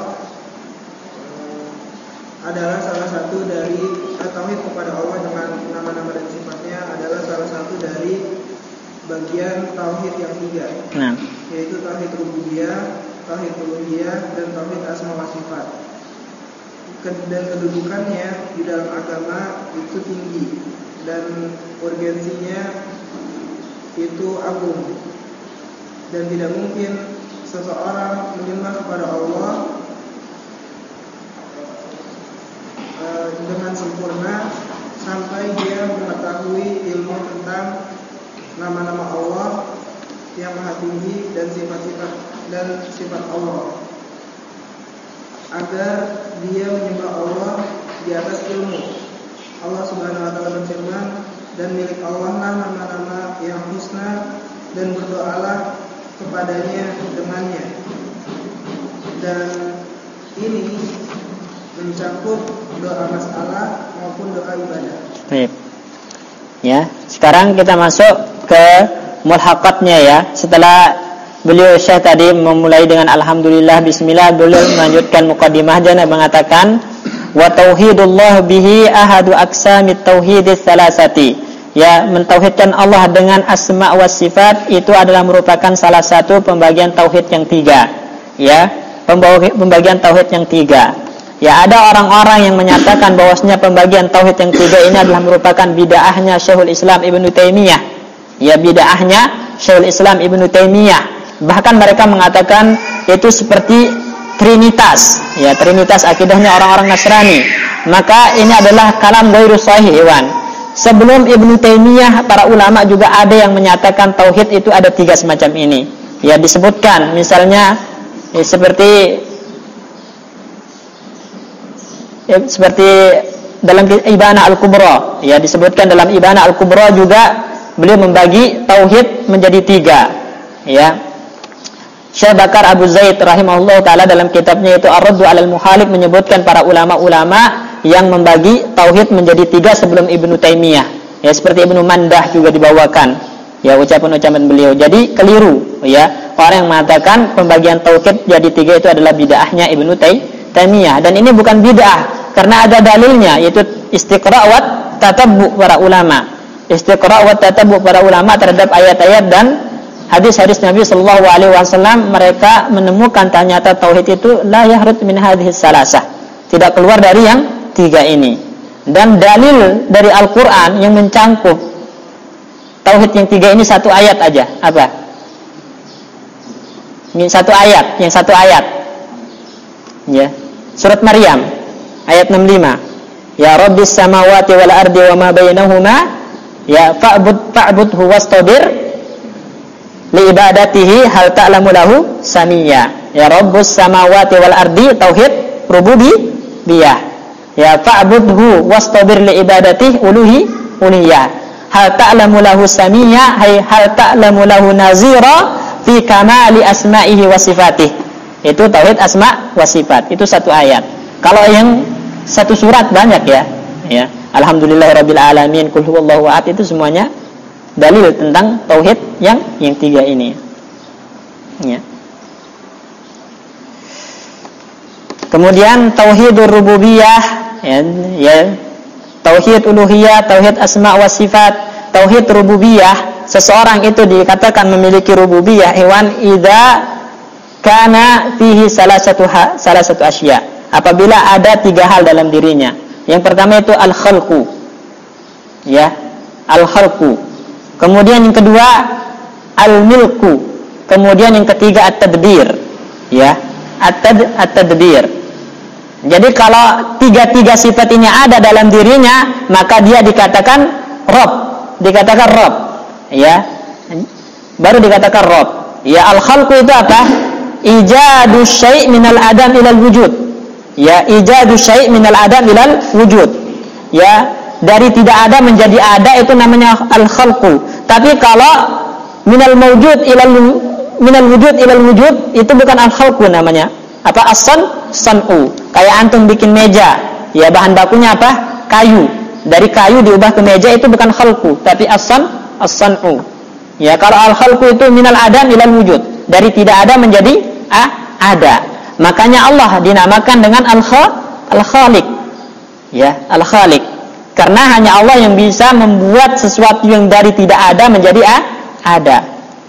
adalah salah satu dari tauhid kepada Allah dengan nama-nama dan sifatnya adalah salah satu dari bagian tauhid yang tiga, nah. yaitu tauhid rububiyah, tauhid uluhiyah, dan tauhid asma wa sifat. Dan kedudukannya di dalam agama itu tinggi dan urgensinya itu agung, dan tidak mungkin seseorang menyembah kepada Allah uh, dengan sempurna sampai dia mengetahui ilmu tentang nama-nama Allah yang maha tinggi dan sifat-sifat dan sifat Allah, agar dia menyembah Allah di atas ilmu. Allah Subhanahu wa taala berfirman, dan milik Allah lah nama-nama yang husna, dan berdoalah kepadanya dengannya. Dan ini mencakup doa masalah maupun doa ibadah. Baik. Ya, sekarang kita masuk ke mulhaqatnya ya. Setelah beliau Syekh tadi memulai dengan alhamdulillah bismillah, beliau melanjutkan muqaddimah dan mengatakan wa tauhidullah bihi ahadu aqsamit tauhidits salasati. Ya, mentauhidkan Allah dengan asma wa sifat itu adalah merupakan salah satu pembagian tauhid yang tiga. Ya, pembagian tauhid yang tiga. Ya, ada orang-orang yang menyatakan bahwasanya pembagian tauhid yang tiga ini adalah merupakan bid'ahnya Syekhul Islam Ibnu Taimiyah. Ya, bid'ahnya Syekhul Islam Ibnu Taimiyah. Bahkan mereka mengatakan itu seperti trinitas. Ya, trinitas akidahnya orang-orang Nasrani. Maka ini adalah kalam ghairu sahih, Iwan. Sebelum Ibnu Taimiyah, para ulama juga ada yang menyatakan tauhid itu ada tiga semacam ini. Ya, disebutkan misalnya ya, seperti ya, seperti dalam Ibana Al-Kubra, ya disebutkan dalam Ibana Al-Kubra juga beliau membagi tauhid menjadi tiga, ya. Syekh Bakar Abu Zaid rahimahullah taala dalam kitabnya itu Ar-Raddu 'alal Muhalif menyebutkan para ulama-ulama yang membagi tauhid menjadi tiga sebelum Ibnu Taimiyah. Ya seperti Ibnu Mandah juga dibawakan. Ya ucapan-ucapan beliau. Jadi keliru ya orang yang mengatakan pembagian tauhid jadi tiga itu adalah bid'ahnya Ibnu Taimiyah, dan ini bukan bid'ah karena ada dalilnya yaitu istiqra' wa tatabbu para ulama. Istiqra' wa tatabbu para ulama terhadap ayat-ayat dan hadis-hadis Nabi sallallahu alaihi wasallam, mereka menemukan ternyata tauhid itu la yahrut min hadhihi salasah, tidak keluar dari yang tiga ini. Dan dalil dari Al-Qur'an yang mencangkup tauhid yang tiga ini satu ayat aja. Apa? Ini satu ayat, yang satu ayat. Ya. Surat Maryam ayat enam puluh lima. Ya Rabbis samawati wal ardi wa ma bainahuma ya fa'bud fa'budhu wastabir li ibadatihi hal ta'lamu lahu samiyya. Ya Rabbus samawati wal ardi tauhid rububiyah. Ya fa'budhu wastabir li ibadatihi uluhi uluhiyah. Hal ta'lamu lahu samiyya, hay hal ta'lamu lahu nazira fi kamali asma'ihi wa sifatih. Itu tauhid asma wa sifat. Itu satu ayat. Kalau yang satu surat banyak ya. Ya. Alhamdulillahirabbil alamin, qul huwallahu ahad, itu semuanya dalil tentang tauhid yang yang tiga ini. Ya. Kemudian tauhidur rububiyah, ya, ya. Tauhid uluhiyah, tauhid asma wa sifat. Tauhid rububiyah, seseorang itu dikatakan memiliki rububiyah hewan idza kana fihi salah satu ha, salah satu asya. Apabila ada tiga hal dalam dirinya. Yang pertama itu al-khalqu. Ya, al-khalqu. Kemudian yang kedua al-milku. Kemudian yang ketiga at-tadbir. Ya, at-tad at-tadbir. Jadi kalau tiga-tiga sifat ini ada dalam dirinya, maka dia dikatakan Rabb, dikatakan Rabb. Ya. Baru dikatakan Rabb. Ya, al-khalqu itu apa? Ijadu syai' minal adam ilal wujud. Ya, ijadu syai' minal adam ilal wujud. Ya, dari tidak ada menjadi ada itu namanya al-khalqu. Tapi kalau minal mawjud ilal minal wujud ilal wujud itu bukan al-khalqu namanya. Apa? As-san san'u. Kayak antum bikin meja, ya bahan bakunya apa? Kayu. Dari kayu diubah ke meja itu bukan khalqu, tapi as-san as-san'u. Ya, kalau al-khalqu itu minal adam ilal wujud. Dari tidak ada menjadi ah, ada. Makanya Allah dinamakan dengan Al-Khaliq. Ya, Al-Khaliq. Karena hanya Allah yang bisa membuat sesuatu yang dari tidak ada menjadi ah, ada.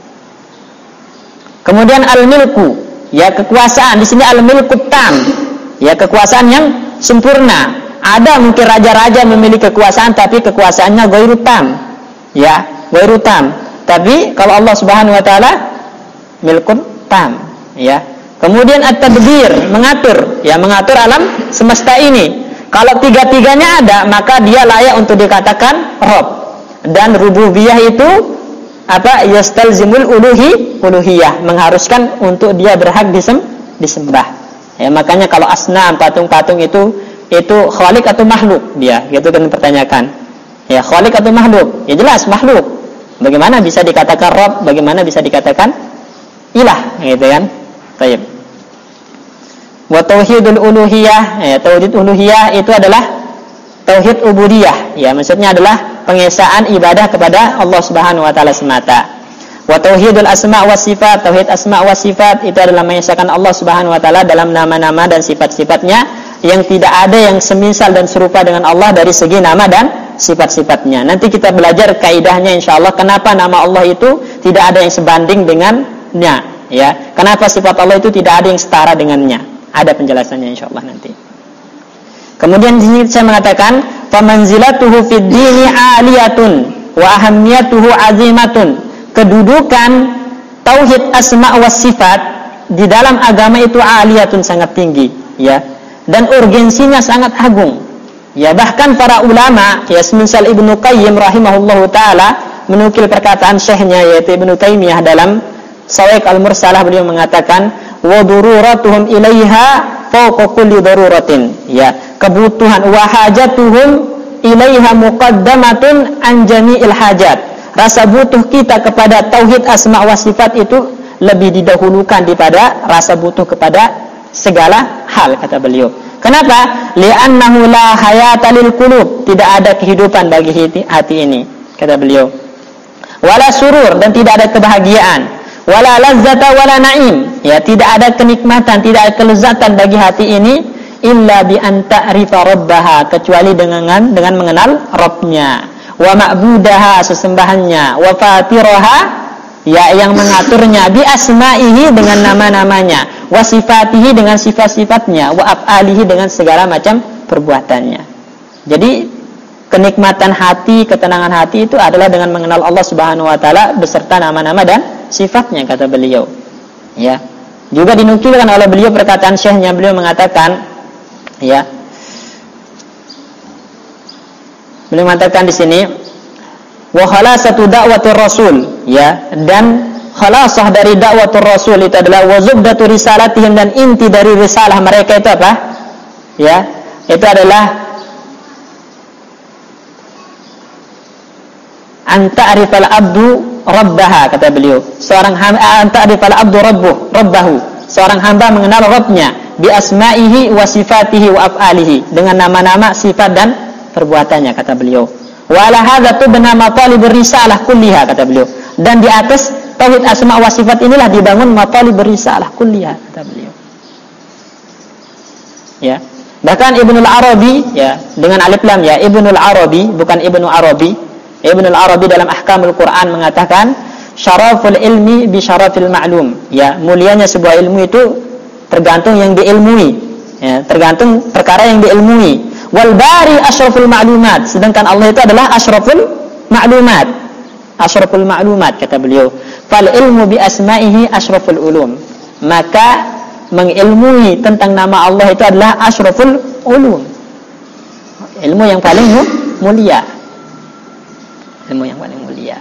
Kemudian Al-Milku, ya kekuasaan. Di sini Al-Milku tam. Ya, kekuasaan yang sempurna. Ada mungkin raja-raja memiliki kekuasaan tapi kekuasaannya ghairu tam. Ya, ghairu tam. Tapi kalau Allah Subhanahu wa taala milkun tam, ya. Kemudian at-tadbir, mengatur, ya mengatur alam semesta ini. Kalau tiga-tiganya ada, maka dia layak untuk dikatakan Rabb. Dan rububiyah itu apa? Yastalzimul uluhi, uluhiyah, mengharuskan untuk dia berhak disem, disembah. Ya, makanya kalau asnam, patung-patung itu itu khaliq atau makhluk dia, gitu kan dipertanyakan. Ya, khaliq atau makhluk? Ya jelas makhluk. Bagaimana bisa dikatakan Rabb? Bagaimana bisa dikatakan ilah, gitu kan? Baik. Wa tauhidul uluhiyah, ya, tauhid uluhiyah itu adalah tauhid ubudiyah, ya maksudnya adalah pengesaan ibadah kepada Allah Subhanahu wa taala semata. Wa tauhidul asma wa sifat, tauhid asma wa sifat itu adalah mengesahkan Allah Subhanahu wa taala dalam nama-nama dan sifat-sifatnya yang tidak ada yang semisal dan serupa dengan Allah dari segi nama dan sifat-sifatnya. Nanti kita belajar kaidahnya insyaallah kenapa nama Allah itu tidak ada yang sebanding dengannya, ya. Kenapa sifat Allah itu tidak ada yang setara dengannya? Ada penjelasannya insyaallah nanti. Kemudian di sini saya mengatakan famanzilatuhu fid dini 'aliyatun wa ahammiyatuhu 'azimatun. Kedudukan tauhid asma wa sifat di dalam agama itu 'aliyatun, sangat tinggi, ya. Dan urgensinya sangat agung. Ya, bahkan para ulama, ya semisal Ibnu Qayyim rahimahullahu taala menukil perkataan syekhnya yaitu Ibnu Taimiyah dalam Sawa'iq al-Mursalah, beliau mengatakan wa dururatuhum ilaiha fawqa kulli daruratin. Ya, kebutuhan wa hajatuhum ilaiha muqaddamatun an jami'il hajat. Rasa butuh kita kepada tauhid asma wa sifat itu lebih didahulukan daripada rasa butuh kepada segala hal, kata beliau. Kenapa? Li'annahu la hayata lil qulub, tidak ada kehidupan bagi hati, hati ini, kata beliau. Wala surur, dan tidak ada kebahagiaan. Wala lazzata wala na'im, ya, tidak ada kenikmatan, tidak ada kelezatan bagi hati ini illa bi an ta'rifa rabbaha, kecuali dengan dengan mengenal Rabbnya, wa ma'budaha, sesembahannya, wa fatiraha, ya, yang mengaturnya, bi asma'ihi, dengan nama-namanya, wa sifatihi, dengan sifat-sifatnya, wa af'alihi, dengan segala macam perbuatannya. Jadi kenikmatan hati, ketenangan hati itu adalah dengan mengenal Allah Subhanahu wa taala beserta nama-nama dan sifatnya, kata beliau. Ya. Juga dinukilkan oleh beliau perkataan syekhnya, beliau mengatakan, ya, beliau mengatakan di sini, wa khalasatu da'watir rasul, ya, dan khalasah dari da'watur rasul itu adalah wa zubdatu risalatihim, dan inti dari risalah mereka itu apa? Ya, itu adalah anta arifal abdu rabbaha, kata beliau. Seorang hamba, anta arifal abdu rabbuh rabbahu, seorang hamba mengenal Rabbnya, bi asma'ihi wa sifatihi wa af'alihi, dengan nama-nama, sifat dan perbuatannya, kata beliau. Wa ala hadza tubna matalibur risalah kulliha, kata beliau. Dan di atas tauhid asma wa sifat inilah dibangun matalibur risalah kulliha, kata beliau. Ya. Bahkan Ibnul Arabi, ya, dengan alif lam, ya, Ibnul Arabi, bukan Ibnu Arabi. Ibnul Arabi dalam Ahkamul Quran mengatakan, syaraful ilmi bi syarafil ma'lum, ya, mulianya sebuah ilmu itu tergantung yang diilmui, ya, tergantung perkara yang diilmui. Wal bari asyraful ma'lumat, sedangkan Allah itu adalah asyraful ma'lumat, asyraful ma'lumat, kata beliau. Fal ilmu bi asma'ihi asyraful ulum, maka mengilmui tentang nama Allah itu adalah asyraful ulum, ilmu yang paling mulia, ilmu yang paling mulia.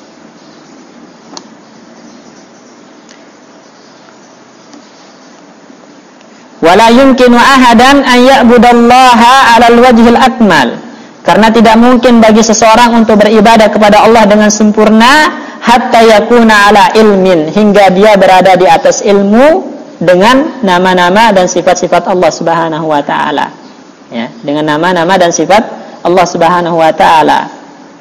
Wala yumkinu ahadan an ya'budallaha 'alal wajhil akmal, karena tidak mungkin bagi seseorang untuk beribadah kepada Allah dengan sempurna hatta yakuna 'ala ilmin, hingga dia berada di atas ilmu dengan nama-nama dan sifat-sifat Allah Subhanahu wa taala. Ya, dengan nama-nama dan sifat Allah Subhanahu wa taala.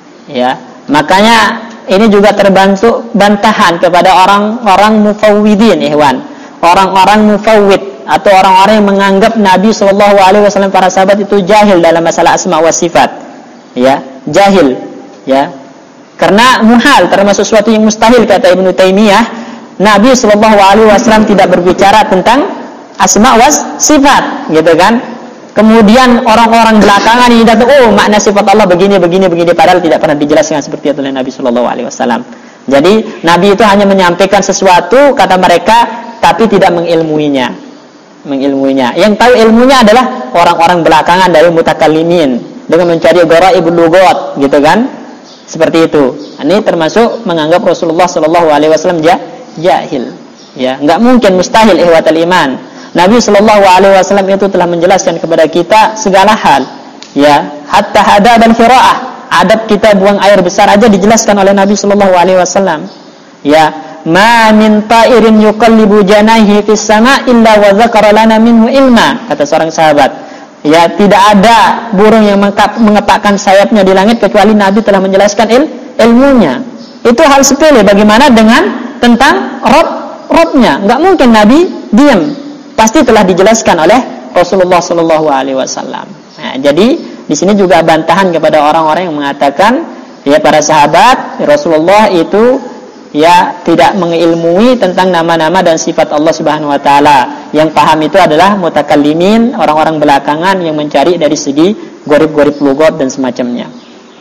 Ya, makanya ini juga terbantu bantahan kepada orang-orang mufawwidin, ihwan, orang-orang mufawwid atau orang-orang yang menganggap Nabi sallallahu alaihi wasallam, para sahabat itu jahil dalam masalah asma wa sifat. Ya, jahil, ya. Karena muhal, termasuk sesuatu yang mustahil, kata Ibnu Taimiyah, Nabi sallallahu alaihi wasallam tidak berbicara tentang asma wa sifat, gitu kan? Kemudian orang-orang belakangan ini datang, oh, makna sifat Allah begini, begini, begini, padahal tidak pernah dijelaskan seperti itu oleh Nabi Shallallahu Alaihi Wasallam. Jadi Nabi itu hanya menyampaikan sesuatu, kata mereka, tapi tidak mengilmuinya, mengilmuinya. Yang tahu ilmunya adalah orang-orang belakangan dari mutakallimin dengan mencari gharaibul lughat, gitu kan? Seperti itu. Ini termasuk menganggap Rasulullah Shallallahu Alaihi Wasallam jahil. Ya, enggak mungkin, mustahil, ihwatal iman. Nabi sallallahu alaihi wasallam itu telah menjelaskan kepada kita segala hal, ya, hatta hadab dan qiraah, adab kita buang air besar aja dijelaskan oleh Nabi sallallahu alaihi wasallam. Ya, ma min ta'irin yuqallibu janahi fis sama' illa wa dzakara lana minhu ilma, kata seorang sahabat. Ya, tidak ada burung yang mengepakkan sayapnya di langit kecuali Nabi telah menjelaskan il, ilmunya. Itu hal sepele, bagaimana dengan tentang Rabb, Rabbnya? Enggak mungkin Nabi diam. Pasti telah dijelaskan oleh Rasulullah Sallallahu Alaihi Wasallam. Nah, jadi di sini juga bantahan kepada orang-orang yang mengatakan, ya, para sahabat Rasulullah itu, ya, tidak mengilmui tentang nama-nama dan sifat Allah Subhanahu Wa Taala. Yang paham itu adalah mutakallimin, orang-orang belakangan yang mencari dari segi gorib-gorib lughat dan semacamnya.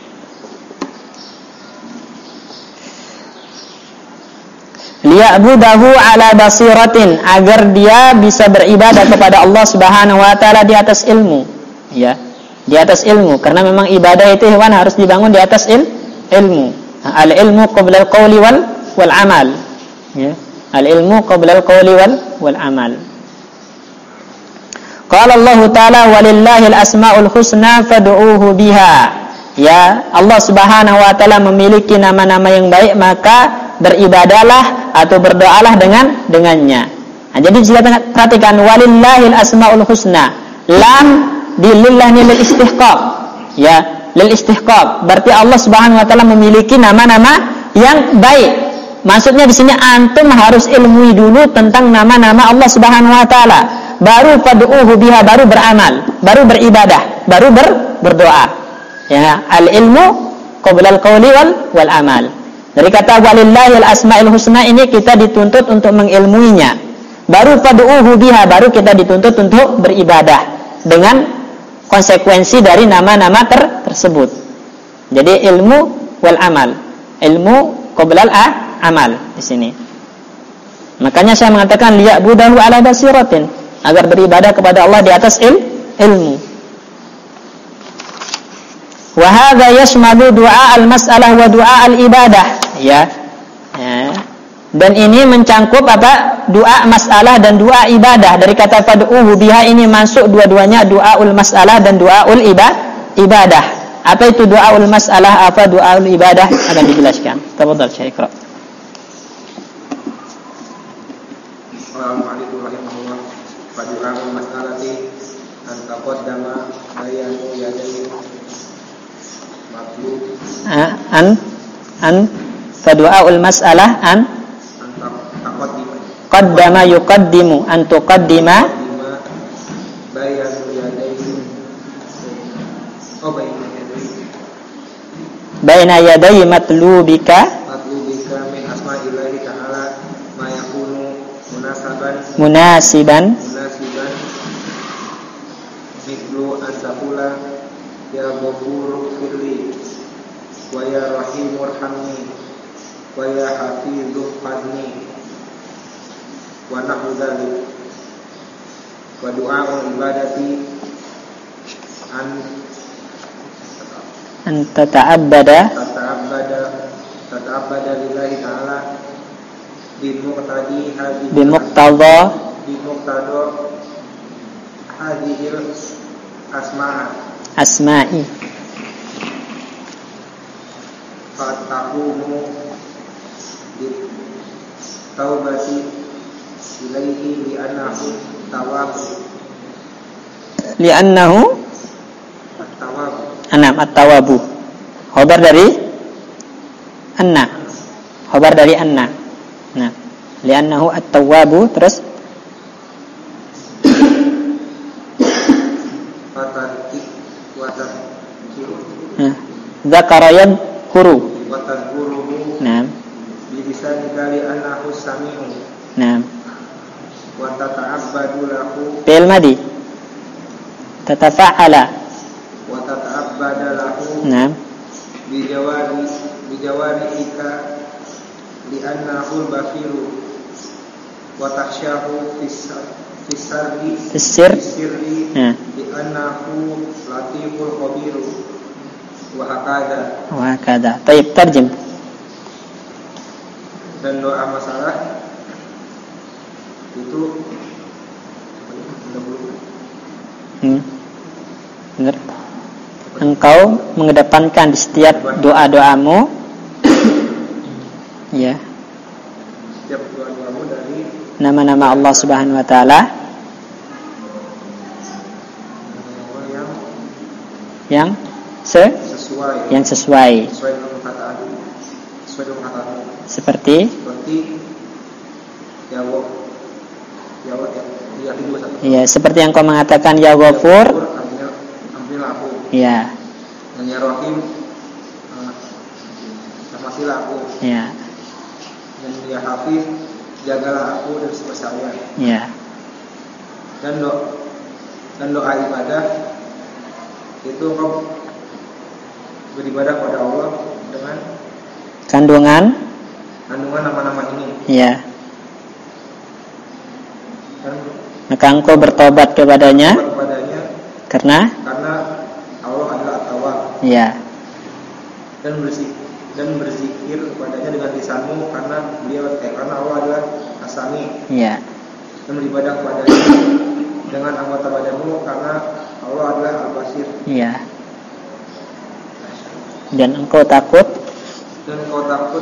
Liya'budahu ala basiratin, agar dia bisa beribadah kepada Allah Subhanahu wa taala di atas ilmu, ya, di atas ilmu, karena memang ibadah itu, hewan, harus dibangun di atas il, ilmu. Al ilmu qabla al qawli wal wal amal, ya, al ilmu qabla al qawli wal wal amal. Qala Allah Ta'ala walillahil asmaul husna fad'uuhu biha. Ya, Allah Subhanahu wa taala memiliki nama-nama yang baik, maka beribadahlah atau berdoalah dengan dengannya. Nah, jadi jika perhatikan walillahil asmaul husna, lam bilillah lil istihqaq. Ya, lil istihqaq. Berarti Allah Subhanahu wa taala memiliki nama-nama yang baik. Maksudnya di sini antum harus ilmui dulu tentang nama-nama Allah Subhanahu wa taala. Baru fad'uuhu biha, baru beramal, baru beribadah, baru ber, berdoa. Ya, al-ilmu qabla al-qawli wal, wal amal. Dari kata walillahil asmaul husna ini kita dituntut untuk mengilmuinya. Baru fad'uuhu biha, baru kita dituntut untuk beribadah dengan konsekuensi dari nama-nama ter, tersebut. Jadi ilmu wal amal. Ilmu qabla al-amal di sini. Makanya saya mengatakan liya'budahu ala basiratin, agar beribadah kepada Allah di atas il, ilmu. Wa hadza yashmalu du'a al-mas'alah wa du'a al-ibadah, ya. Ya. Dan ini mencangkup apa? Doa masalah dan doa ibadah. Dari kata fad'uhu biha ini masuk dua-duanya, doaul masalah dan doaul ibadah. Apa itu doaul masalah, apa doaul ibadah akan dijelaskan. Tafadhal Syekh Iqra. Fadu'aul mas'alati an taqaddama bayanu yadayhi matlub an an fadu'aul mas'alah an qaddama yuqaddimu an tuqaddima bayanu yadayhi oh bayanu yadayhi baina yadayhi matlubika matlubika min asma'illahi ta'ala ma yakunu munasaban munasiban Miklu asakula ya ghafur firli wa ya rahimur hamni wa ya hafizul fadni wa nahu dzalik wa du'aul ibadati an an tata'abbada tata'abbada tata'abbada lillahi ta'ala bi muqtadi hadhihi bi muqtada bi muqtada hadhil asma'a asma'i fataqumu bi taubati ilaihi li annahu tawwab li annahu at-tawwab anam at-tawwabu. Khabar dari anna, khabar dari anna. Nah, li annahu at-tawwabu. Terus Zakara yadhkuru. Wa tadhkuruhu. Naam. Bi lisanika li annahu sami'un. Naam. Wa tata'abbadu lahu. Fi'il madi. Tatafa'ala. Wa tata'abbada lahu. Naam. Bi jawari bi jawarika li annahu al-bafiru. Wa takhshahu fis fisarri Fisir. fisirri Nah. li annahu latiful khabiru. Wahakada Wahakada. Taib, tarjim. Dan doa masalah itu hmm. Benar. Engkau mengedepankan di setiap doa-doamu ya, setiap doa-doamu dari nama-nama Allah Subhanahu wa taala yang yang se sesuai yang sesuai sesuai dengan perkataan sesuai dengan perkataan seperti seperti ya wa ya wa ya itu satu ya seperti yang kau mengatakan ya Ghafur ambillah aku ya dan ya Rahim samasilah aku ya dan ya Hafiz jagalah aku dan sebesarnya ya dan doa dan doa ibadah itu kau beribadah kepada Allah dengan kandungan kandungan nama-nama ini. ya Dan maka engkau bertobat kepadanya kepadanya karena karena Allah adalah At-Tawwab. ya Dan berzikir dan berzikir kepadanya dengan lisanmu karena beliau eh, karena Allah adalah As-Sami. ya Dan beribadah kepadanya dengan anggota badanmu karena Allah adalah Al-Basir. Iya. Dan engkau takut dan engkau takut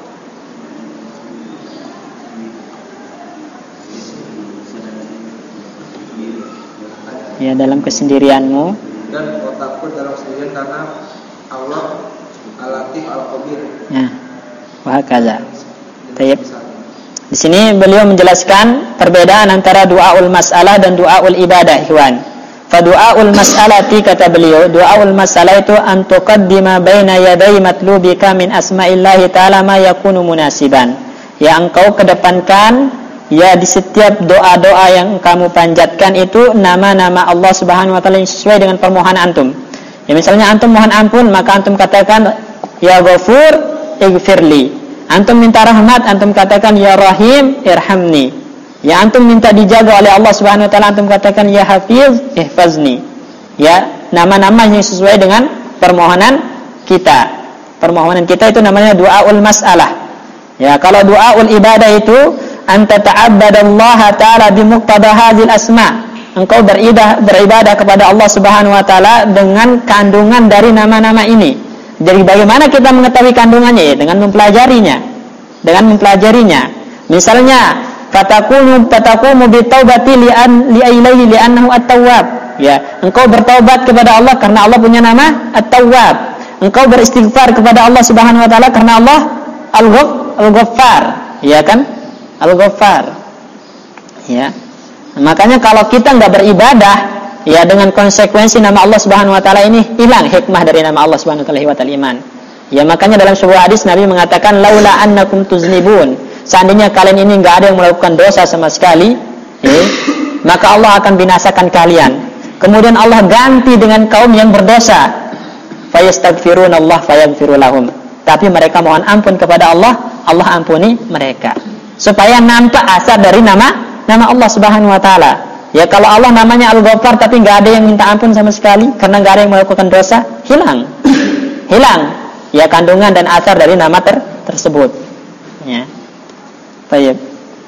ya dalam kesendirianmu, dan engkau takut dalam kesendirian karena Allah Al-Latif Al-Khabir. Ya. Wahakaza. Baik. Di sini beliau menjelaskan perbedaan antara du'aul mas'alah dan du'aul ibadah, ikhwan. Fa du'aul mas'alati, kata beliau, du'aul mas'alah itu an tuqaddima baina yaday matlubika min asma'illahi ta'ala ma yakunu munasiban. Ya, engkau kedepankan ya di setiap doa-doa yang kamu panjatkan itu nama-nama Allah Subhanahu wa taala yang sesuai dengan permohonan antum. Ya, misalnya antum mohon ampun, maka antum katakan ya Ghafur ighfirli. Antum minta rahmat, antum katakan ya Rahim irhamni. Ya, antum minta dijaga oleh Allah Subhanahu wa taala, antum katakan ya Hafiz ihfazni. Ya, nama-nama yang sesuai dengan permohonan kita. Permohonan kita itu namanya du'aul mas'alah. Ya, kalau du'aul ibadah itu anta ta'abbadallaha ta'ala bi muqtada hadzal asma. Engkau beribadah beribadah kepada Allah Subhanahu wa taala dengan kandungan dari nama-nama ini. Jadi bagaimana kita mengetahui kandungannya? Ya, dengan mempelajarinya. Dengan mempelajarinya. Misalnya Fatakumu fatakumu bitaubati li'an li'ilaihi li'annahu at-tawwab. Ya, engkau bertaubat kepada Allah karena Allah punya nama At-Tawwab. Engkau beristighfar kepada Allah Subhanahu wa taala karena Allah Al-Ghaffar, ya kan? Al-Ghaffar. Ya. Makanya kalau kita enggak beribadah ya dengan konsekuensi nama Allah Subhanahu wa taala ini, hilang hikmah dari nama Allah Subhanahu wa taala wa iman. Ya, makanya dalam sebuah hadis Nabi mengatakan laula annakum tuznibun. Seandainya kalian ini enggak ada yang melakukan dosa sama sekali, eh, maka Allah akan binasakan kalian. Kemudian Allah ganti dengan kaum yang berdosa. Fayastaghfirunallah fayaghfiru lahum. Tapi mereka mohon ampun kepada Allah, Allah ampuni mereka. Supaya nampak asar dari nama nama Allah Subhanahu wa taala. Ya, kalau Allah namanya Al-Ghaffar tapi enggak ada yang minta ampun sama sekali karena enggak ada yang melakukan dosa, hilang. Hilang ya kandungan dan asar dari nama ter- tersebut. Ya. Baik.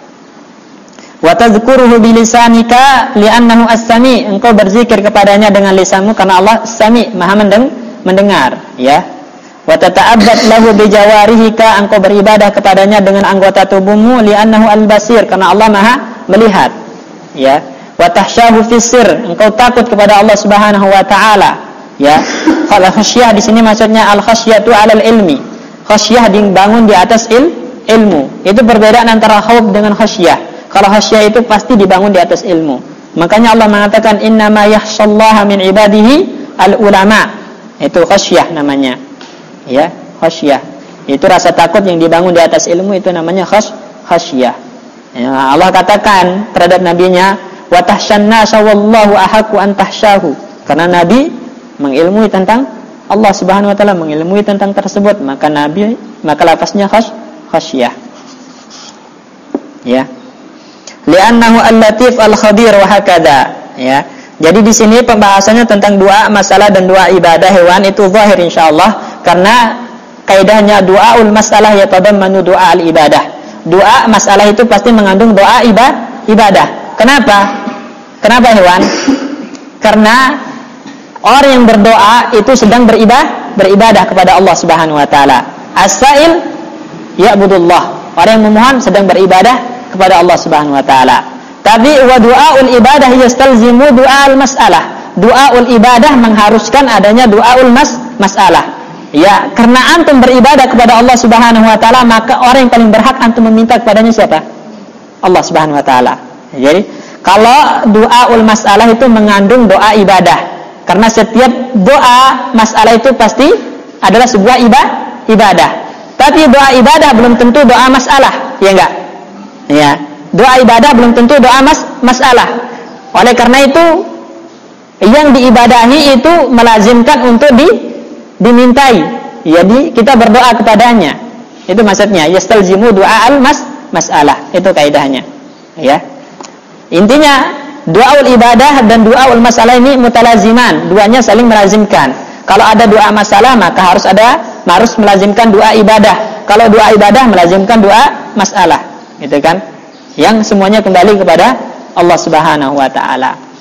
Wa tadhkuruhu bilisanika li'annahu as-sami. Engkau berzikir kepadanya dengan lisanmu karena Allah As-Sami, Maha mendeng- mendengar, ya. Wa tata'abbad lahu bijawarihika. Engkau beribadah kepadanya dengan anggota tubuhmu li'annahu al-basir, karena Allah Maha melihat, ya. Wa tahsyahu fis sir. Engkau takut kepada Allah Subhanahu wa taala, ya. Kalau khasyah di sini maksudnya al-khasyatu 'alal ilmi. Khasyah dibangun di atas il ilmu. Itu perbedaan antara khauf dengan khasyah. Kalau khasyah itu pasti dibangun di atas ilmu. Makanya Allah mengatakan innama yakhshallaha min ibadihi al-ulama. Itu khasyah namanya. Ya, khasyah. Itu rasa takut yang dibangun di atas ilmu, itu namanya khas khasyah. Ya, Allah katakan terhadap nabinya wa tahsyanna sawallahu ahaqqu an tahsyahu. Karena nabi mengilmui tentang Allah Subhanahu wa taala, mengilmui tentang tersebut, maka nabi maka lafaznya khas khasyah. Ya. Li'annahu al-latif al-khabir wa hakadha. Ya. Jadi di sini pembahasannya tentang doa masalah dan doa ibadah hewan itu zahir insyaallah, karena kaidahnya doaul masalah yatadammanu doa al-ibadah. Doa masalah itu pasti mengandung doa ibadah. Kenapa? Kenapa hewan? Karena orang yang berdoa itu sedang beribadah, beribadah kepada Allah Subhanahu wa taala. As-sa'il ya'budullah. Orang yang memohon sedang beribadah kepada Allah Subhanahu wa taala. Tapi wa du'aul ibadah yastalzimu du'al mas'alah. Du'aul ibadah mengharuskan adanya du'aul mas masalah. Ya, karena antum beribadah kepada Allah Subhanahu wa taala, maka orang yang paling berhak antum meminta kepadanya siapa? Allah Subhanahu wa taala. Jadi, kalau du'aul masalah itu mengandung doa ibadah. Karena setiap doa masalah itu pasti adalah sebuah ibadah. Tapi doa ibadah belum tentu doa masalah, ya enggak? Ya, doa ibadah belum tentu doa mas masalah. Oleh karena itu, yang diibadahi itu melazimkan untuk di dimintai. Jadi kita berdoa kepadanya. Itu maksudnya yastalzimu doa al mas masalah. Itu kaidahnya. Ya. Intinya doaul ibadah dan doaul masalah ini mutalaziman, duanya saling melazimkan. Kalau ada doa masalah maka harus ada harus melazimkan doa ibadah. Kalau doa ibadah melazimkan doa masalah, gitu kan? Yang semuanya kembali kepada Allah Subhanahu wa taala.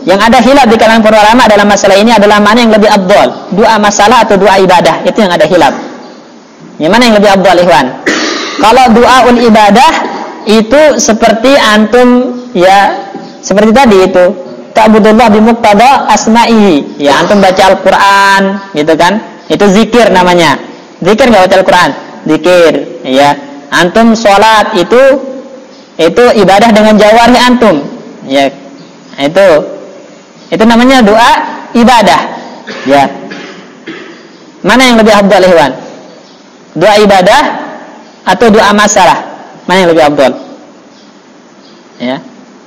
yang ada khilaf di kalangan para ulama dalam masalah ini adalah mana yang lebih afdal, doa masalah atau doa ibadah. Itu yang ada khilaf. Yang mana yang lebih afdal, ikhwan? Kalau doaul ibadah itu seperti antum ya seperti tadi itu ta'budullah bimuqtada asma'ihi, ya antum baca Al-Qur'an gitu kan, itu zikir namanya. Zikir enggak baca Al-Qur'an? Zikir, ya. Antum sholat itu itu ibadah dengan jawarih antum, ya. Itu itu namanya doa ibadah, ya. Mana yang lebih afdal, ikhwan? Doa ibadah atau doa masalah? Mana yang lebih afdal? Ya.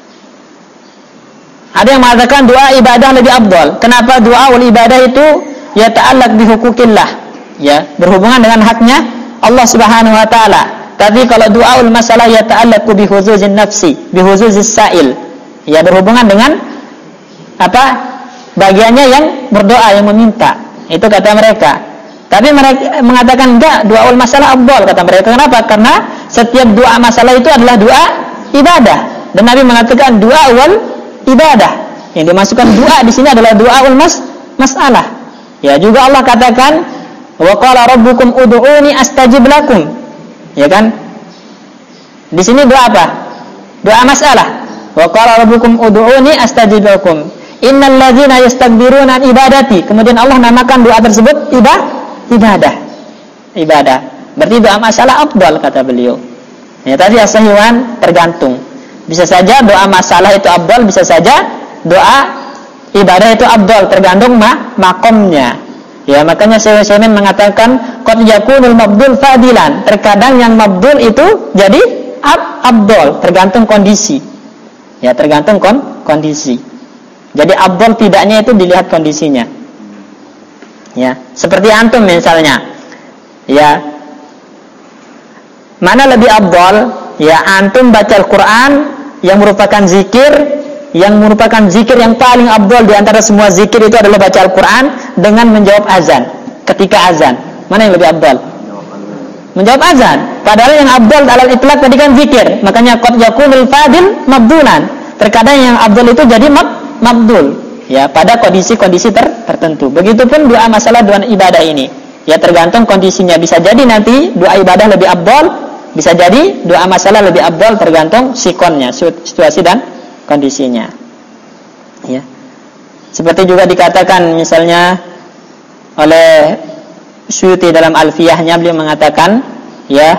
Ada yang mengatakan doa ibadah lebih afdal. Kenapa? Doaul ibadah itu ya ta'allaq bi hukukillah, ya, berhubungan dengan haknya Allah Subhanahu wa taala. Tapi kalau doaul masalah ya ta'allaq bi huzuzin nafsi, bi huzuzis sa'il, ya berhubungan dengan apa? Bagiannya yang berdoa, yang meminta. Itu kata mereka. Tapi mereka mengatakan enggak, doaul masalah afdal kata mereka. Kenapa? Karena setiap doa masalah itu adalah doa ibadah. Dan Nabi mengatakan doaul ibadah. Yang dimasukkan doa di sini adalah doaul mas masalah. Ya, juga Allah katakan wa qala rabbukum ud'uni astajib lakum. Ya kan? Di sini doa apa? Doa masalah. Wa qala rabbukum ud'uni astajib lakum. Innal ladzina yastakbiruna an ibadati. Kemudian Allah namakan doa tersebut ibadah. Ibadah. Ibadah. Berarti doa masalah afdal kata beliau. Ya, tadi as-sahiwan tergantung. Bisa saja doa masalah itu afdal, bisa saja doa ibadah itu afdal, tergantung ma makomnya. Ya, makanya Syekh Utsaimin mengatakan qad yakunul mabdul fadilan. Terkadang yang mabdul itu jadi ab afdal, tergantung kondisi. Ya, tergantung kon kondisi. Jadi afdal tidaknya itu dilihat kondisinya. Ya, seperti antum misalnya. Ya. Mana lebih afdal? Ya, antum baca Al-Qur'an yang merupakan zikir, yang merupakan zikir yang paling afdal di antara semua zikir itu adalah baca Al-Qur'an dengan menjawab azan. Ketika azan, mana yang lebih afdal? Menjawab azan. Padahal yang afdal alal itlaq tadi kan zikir. Makanya qad yakunul fadil mabdulan. Terkadang yang afdal itu jadi mab mabdul. Ya, pada kondisi-kondisi ter tertentu. Begitupun doa masalah doa ibadah ini. Ya, tergantung kondisinya. Bisa jadi nanti doa ibadah lebih afdal, bisa jadi doa masalah lebih afdal, tergantung sikonnya, situasi dan kondisinya. Ya. Seperti juga dikatakan misalnya oleh Suyuti dalam Alfiyahnya, beliau mengatakan, ya,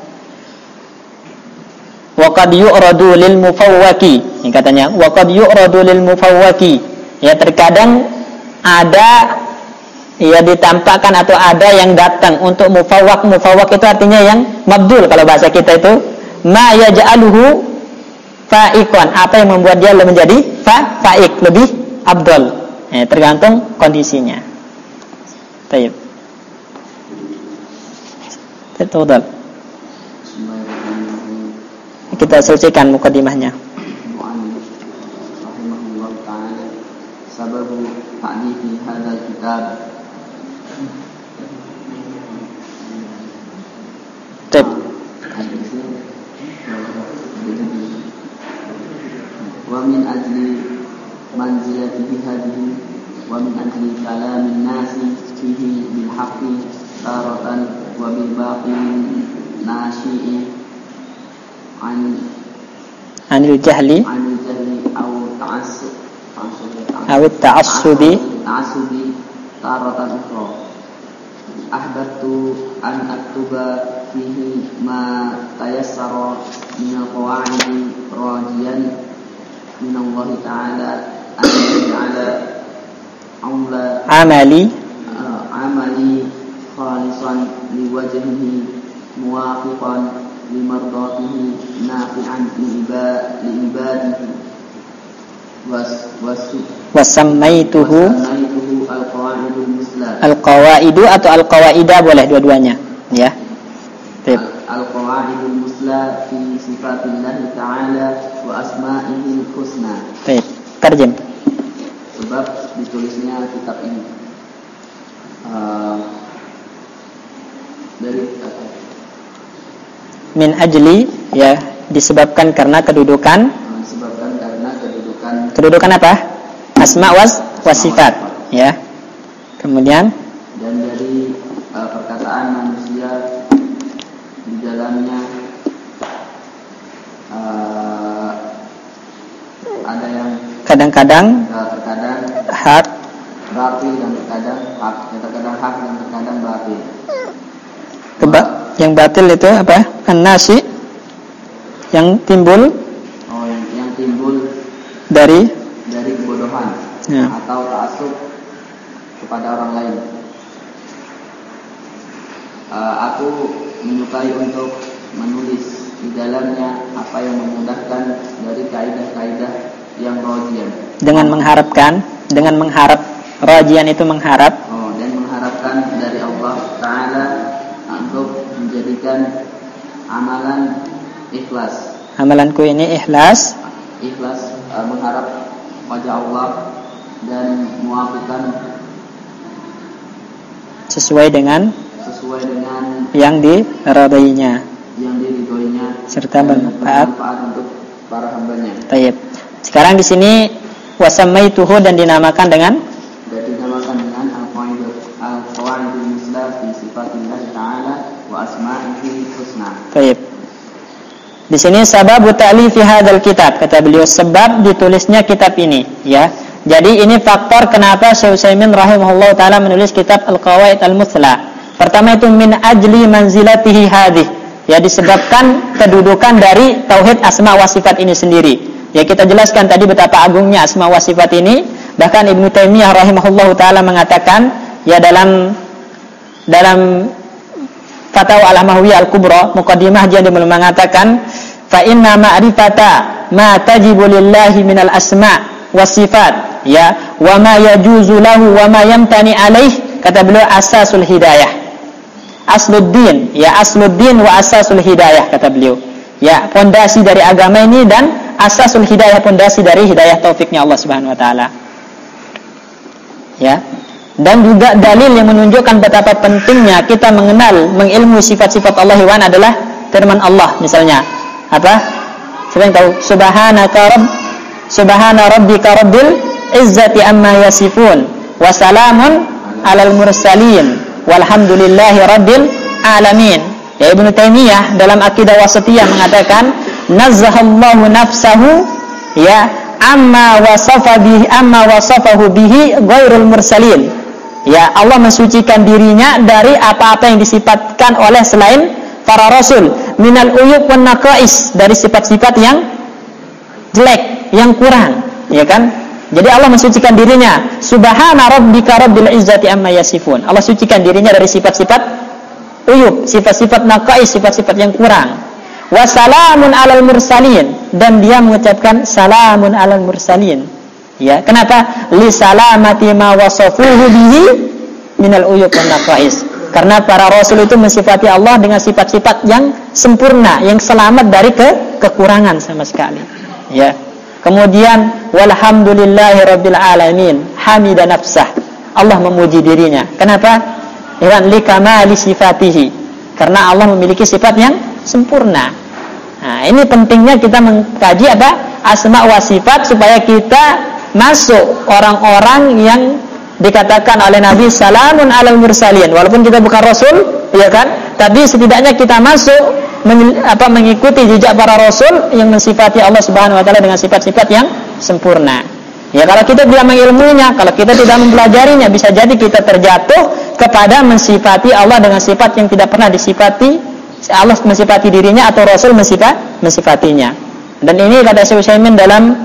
wa qad yu'radu lil mufawwaqi. Ini katanya, wa qad yu'radu lil mufawwaqi. Ya, terkadang ada ya ditampakkan atau ada yang datang untuk mufawwaq. Mufawwaq itu artinya yang mabdul kalau bahasa kita itu ma yaj'aluhu fa'iqan, apa yang membuat dia menjadi fa fa'iq, lebih afdal. Ya, tergantung kondisinya. Baik. Betul. Kita selesaikan mukadimahnya. Sababu ta'lifi hadzal kitab. Tep. Wa min ajli manzilatihi hadhihi wa min ajli kalamin nasi fihi bil haqqi taratan wa bil batil nashi'i an anil jahli anil jahli aw ta'assub awit ta'assubi ta'assubi taratan ukhra. Ahbabtu an aktuba fihi ma tayassara min al-qawaidi rajiyan min Allah Ta'ala an yaj'ala amali amali khalisan liwajhihi muwafiqan limardatihi nafi'an liibadihi was wasu wasammaituhu wasammaituhu al-qawaidul muslah. Al-qawaidu atau al-qawaida boleh dua-duanya, ya. Baik. Al-qawaidul muslah fi sifatillah ta'ala wa asma'ihil husna. Baik, terjem. Sebab ditulisnya kitab ini uh, dari kata min ajli, ya, disebabkan karena kedudukan disebabkan karena kedudukan kedudukan apa? asma was wasifat, ya. Kemudian dan dari uh, perkataan manusia di dalamnya uh, ada yang kadang-kadang uh, terkadang hak batil dan terkadang hak, terkadang hak dan terkadang batil. Keba- yang batil itu apa? An-nasi yang timbul oh yang, yang timbul dari dari kebodohan ya. atau ta'assub kepada orang lain. Uh, aku menyukai untuk menulis di dalamnya apa yang memudahkan dari kaidah-kaidah yang rojian. Dengan mengharapkan, dengan mengharap, rojian itu mengharap. Oh, dan mengharapkan dari Allah Taala untuk menjadikan amalan ikhlas. Amalanku ini ikhlas. Ikhlas uh, mengharap wajah Allah dan muafikan sesuai dengan sesuai dengan yang diridhoinya, yang diridhoinya serta bermanfaat untuk para hambanya. Tayyib. Sekarang di sini wasamaituhu dan dinamakan dengan dan dinamakan dengan al-qawaid al-qawaidul muslah fi sifatillah ta'ala wa asma'ihi husna. Tayyib. Di sini sabab ta'lifi hadzal kitab, kata beliau sebab ditulisnya kitab ini, ya. Jadi ini faktor kenapa Syekh Utsaimin rahimahullah taala menulis kitab Al-Qawaid Al-Muthla. Pertama itu min ajli manzilatihi hadhihi, ya, disebabkan kedudukan dari tauhid asma wa sifat ini sendiri. Ya, kita jelaskan tadi betapa agungnya asma wa sifat ini. Bahkan Ibnu Taimiyah rahimahullah taala mengatakan, ya, dalam dalam Fatwa Al-Hamawiyah Al-Kubra muqaddimah dia mengatakan fa inna ma'rifata ma tajibu lillahi minal asma wasifat, ya, wa ma yajuzu lahu wa ma yamtani alaih, kata beliau asasul hidayah, asluddin, ya, asluddin wa asasul hidayah, kata beliau, ya, pondasi dari agama ini dan asasul hidayah, pondasi dari hidayah taufiknya Allah Subhanahu wa taala, ya. Dan juga dalil yang menunjukkan betapa pentingnya kita mengenal, mengilmu sifat-sifat Allah Iwan adalah firman Allah, misalnya apa? Siapa yang tahu? Subhanaka rabb Subhana rabbika rabbil izzati amma yasifun wa salamun alal mursalin walhamdulillahi rabbil alamin. Ya, Ibnu Taimiyah dalam Aqidah Wasatiyah mengatakan nazzahallahu nafsahu, ya, amma wasafa bihi amma wasafahu bihi ghairul mursalin. Ya, Allah mensucikan dirinya dari apa-apa yang disifatkan oleh selain para rasul, minal uyub wan naqais, dari sifat-sifat yang jelek, yang kurang, ya kan? Jadi Allah mensucikan dirinya. Subhana rabbika rabbil izzati amma yasifun. Allah sucikan dirinya dari sifat-sifat uyub, sifat-sifat naqais, sifat-sifat yang kurang. Wa salamun alal mursalin, dan dia mengucapkan salamun alal mursalin. Ya, kenapa? Li salamati ma wasafuhu bihi minal uyub wan naqais. Karena para rasul itu mensifati Allah dengan sifat-sifat yang sempurna, yang selamat dari ke kekurangan sama sekali. Ya. Kemudian walhamdulillahi rabbil alamin, hamida nafsah. Allah memuji dirinya. Kenapa? Iran li kamali sifatihi. Karena Allah memiliki sifat yang sempurna. Nah, ini pentingnya kita mengkaji apa? Asma wa sifat supaya kita masuk orang-orang yang dikatakan oleh Nabi salamun alal mursalin. Walaupun kita bukan rasul, ya kan? Tapi setidaknya kita masuk meng, apa, mengikuti jejak para rasul yang mensifati Allah Subhanahu wa taala dengan sifat-sifat yang sempurna. Ya, kalau kita tidak mengilmuinya, kalau kita tidak mempelajarinya, bisa jadi kita terjatuh kepada mensifati Allah dengan sifat yang tidak pernah disifati Allah, mensifati dirinya atau rasul mensifat mensifatinya. Dan ini kata Syekh Utsaimin dalam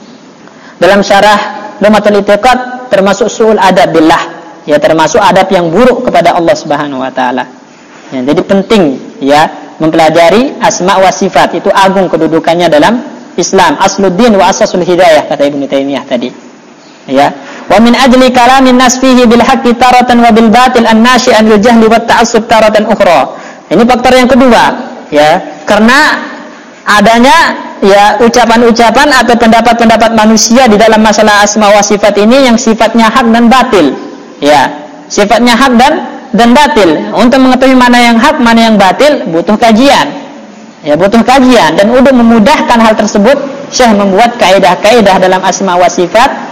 dalam syarah Lumatul I'tiqad termasuk su'ul adab billah, ya, termasuk adab yang buruk kepada Allah Subhanahu wa taala. Ya, jadi penting, ya, mempelajari asma wa sifat, itu agung kedudukannya dalam Islam, asluddin wa asasul hidayah, kata Ibnu Taimiyah tadi. Ya, wa min ajli kalamin nas fihi bil haqqi taratan wa bil batil an-nashi an al-jahli wa ta'assub taratan ukhra. Ini faktor yang kedua, ya, karena adanya, ya, ucapan-ucapan atau pendapat-pendapat manusia di dalam masalah asma wa sifat ini yang sifatnya hak dan batil. Ya, sifatnya hak dan dan batil. Untuk mengetahui mana yang hak, mana yang batil butuh kajian. Ya, butuh kajian, dan untuk memudahkan hal tersebut Syekh membuat kaidah-kaidah dalam asma wa sifat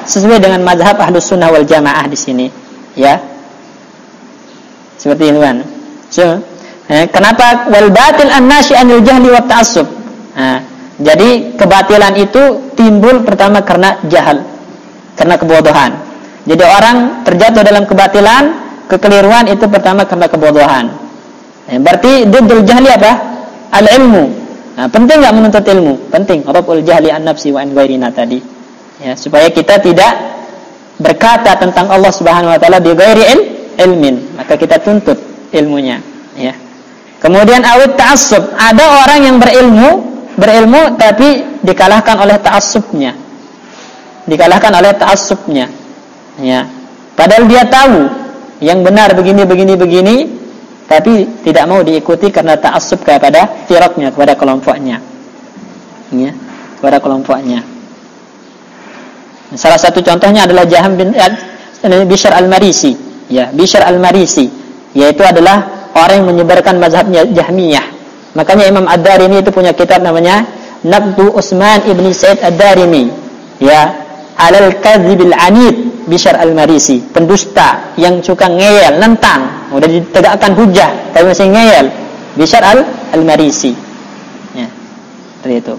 sesuai dengan mazhab Ahlus Sunnah wal Jamaah di sini, ya. Seperti itu kan. So, eh, kenapa wal batil an-nashi anil jahli wat ta'assub? Nah, jadi kebatilan itu timbul pertama karena jahal, karena kebodohan. Jadi orang terjatuh dalam kebatilan, kekeliruan itu pertama karena kebodohan. Eh, berarti diddul jahli apa? Al-ilmu. Nah, penting enggak menuntut ilmu? Penting. Raf'ul jahli an-nafsi wa an ghairina tadi. Ya, supaya kita tidak berkata tentang Allah Subhanahu wa taala bi ghairi il, ilmin, maka kita tuntut ilmunya, ya. Kemudian awit ta'assub, ada orang yang berilmu, berilmu tapi dikalahkan oleh ta'assubnya. Dikalahkan oleh ta'assubnya. Ya. Padahal dia tahu yang benar begini begini begini, tapi tidak mau diikuti karena ta'assub kepada firaqnya, kepada kelompoknya. Ya, kepada kelompoknya. Salah satu contohnya adalah Jaham bin Bishr al-Marisi, ya, Bishr al-Marisi, yaitu adalah orang yang menyebarkan mazhabnya Jahmiyah. Makanya Imam Ad-Darimi itu punya kitab namanya Naqdu Utsman ibn Said Ad-Darimi, ya, alal kadzibil anid Bishr al-Marisi, pendusta yang suka ngeyel, nentang, udah ditegakkan hujah tapi masih ngeyel, Bishr al-Marisi, ya, seperti itu.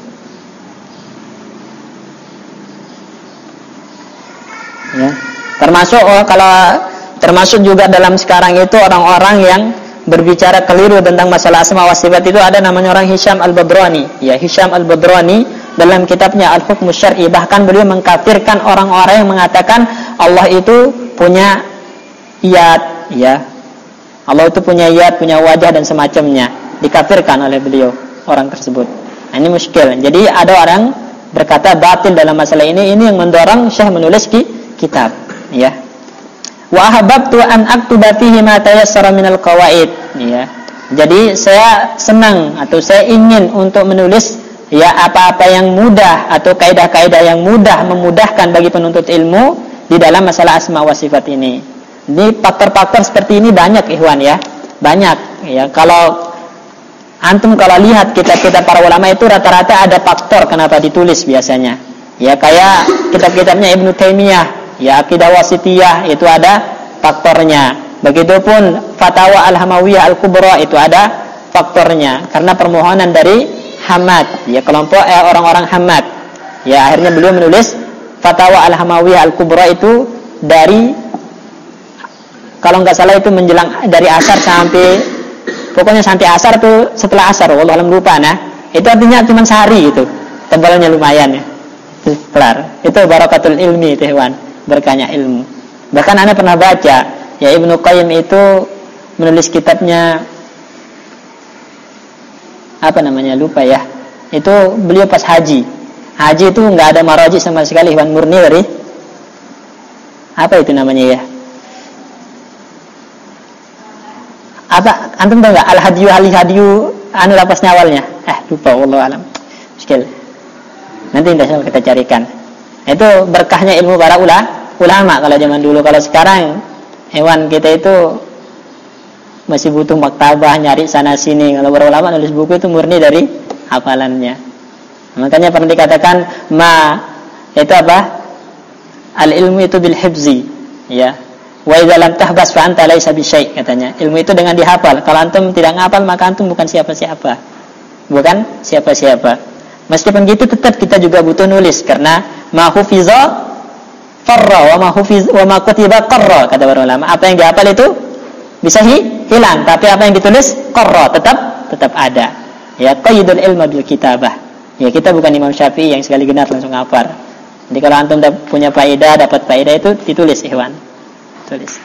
Ya, termasuk oh, kalau termasuk juga dalam sekarang itu orang-orang yang berbicara keliru tentang masalah asma wa sifat itu ada namanya orang Hisham al-Badrani. Ya, Hisham al-Badrani dalam kitabnya Al-Hukm Syar'i bahkan beliau mengkafirkan orang-orang yang mengatakan Allah itu punya yad, ya. Allah itu punya yad, punya wajah dan semacamnya. Dikafirkan oleh beliau orang tersebut. Nah, ini muskil. Jadi ada orang berkata batil dalam masalah ini, ini yang mendorong Syekh menulis ki kitab, ya. Wa ahbabtu an aktuba fihi ma tayassara minal qawaid, ya. Jadi saya senang atau saya ingin untuk menulis, ya, apa-apa yang mudah atau kaidah-kaidah yang mudah memudahkan bagi penuntut ilmu di dalam masalah asma wa sifat ini. Ini faktor-faktor seperti ini banyak, ikhwan, ya. Banyak, ya. Kalau antum kalau lihat kitab-kitab para ulama itu rata-rata ada faktor kenapa ditulis biasanya. Ya, kayak kitab-kitabnya Ibnu Taimiyah, ya, Aqidah Wasithiyah itu ada faktornya. Begitupun Fatawa Al-Hamawiyah Al-Kubra itu ada faktornya karena permohonan dari Hamad, ya, kelompok eh, orang-orang Hamad. Ya, akhirnya beliau menulis Fatawa Al-Hamawiyah Al-Kubra itu dari, kalau enggak salah itu menjelang dari asar sampai pokoknya sampai asar tuh, setelah asar wallahu alam lupa, nah. Itu artinya cuma sehari itu. Tebalnya lumayan, ya. Kelar. Itu barakatul ilmi itu, hewan, berkahnya ilmu. Bahkan ana pernah baca, ya, Ibnu Qayyim itu menulis kitabnya apa namanya, lupa ya. Itu beliau pas haji. Haji itu enggak ada maraji sama sekali, hewan, murni dari apa itu namanya, ya. Apa antum tahu enggak al-hadiyu al-hadiyu anu lapasnya awalnya? Eh, lupa, wallahu alam. Sekali. Nanti insyaallah kita carikan. Itu berkahnya ilmu para ulama, ulama kalau zaman dulu. Kalau sekarang hewan kita itu masih butuh maktabah, nyari sana sini. Kalau para ulama nulis buku itu murni dari hafalannya. Makanya pernah dikatakan ma itu apa? Al ilmu itu bil hifzi, ya. Wa idza lam tahbas fa anta laisa bi syai', katanya. Ilmu itu dengan dihafal. Kalau antum tidak ngapal maka antum bukan siapa-siapa. Bukan siapa-siapa. Meskipun gitu tetap kita juga butuh nulis karena ma hufiza qarra wa ma hufiz wa ma kutiba qarra, kata para ulama. Apa yang dihafal itu bisa hi, hilang, tapi apa yang ditulis qarra tetap tetap ada. Ya, qaidul ilma bil kitabah. Ya, kita bukan Imam Syafi'i yang sekali genap langsung hafal. Jadi kalau antum punya faedah, dapat faedah itu ditulis, ikhwan. Tulis.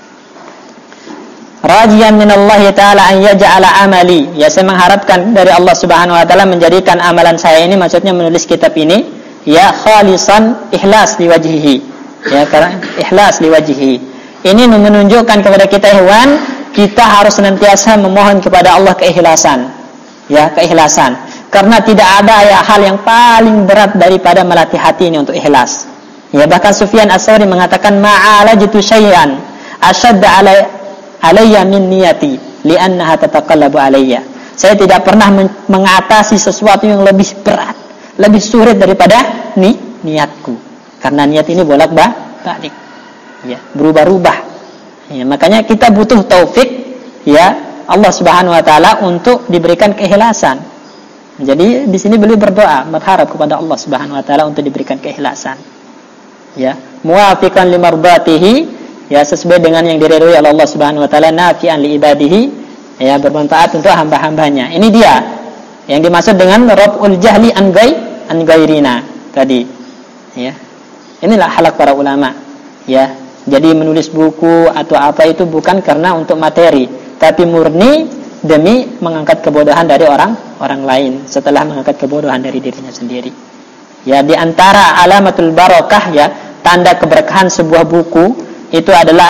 Rajiyan minallahi ta'ala an yaj'ala amali, ya, saya mengharapkan dari Allah Subhanahu wa taala menjadikan amalan saya ini, maksudnya menulis kitab ini, ya, khalisan ikhlas liwajhihi, ya, karena ikhlas liwajhihi. Ini menunjukkan kepada kita, hewan, kita harus senantiasa memohon kepada Allah keikhlasan, ya, keikhlasan, karena tidak ada, ya, hal yang paling berat daripada melatih hati ini untuk ikhlas. Ya, bahkan Sufyan Ats-Tsauri mengatakan ma'alajtu syai'an ashadda alai alayya min niyati li'annaha tataqallabu alayya. Saya tidak pernah mengatasi sesuatu yang lebih berat, lebih sulit daripada ni niatku. Karena niat ini bolak-balik, ya, berubah-ubah. Ya, makanya kita butuh taufik, ya, Allah Subhanahu wa taala untuk diberikan keikhlasan. Jadi di sini beliau berdoa, berharap kepada Allah Subhanahu wa taala untuk diberikan keikhlasan. Ya, muwafiqan limardatihi, ya, sesuai dengan yang diridhoi oleh Allah Subhanahu wa taala, nafi'an li ibadihi, ya, bermanfaat untuk hamba-hambanya. Ini dia yang dimaksud dengan raf'ul jahli an gai an gairina tadi. Ya. Inilah halak para ulama, ya. Jadi menulis buku atau apa itu bukan karena untuk materi, tapi murni demi mengangkat kebodohan dari orang orang lain setelah mengangkat kebodohan dari dirinya sendiri. Ya, di antara alamatul barakah, ya, tanda keberkahan sebuah buku itu adalah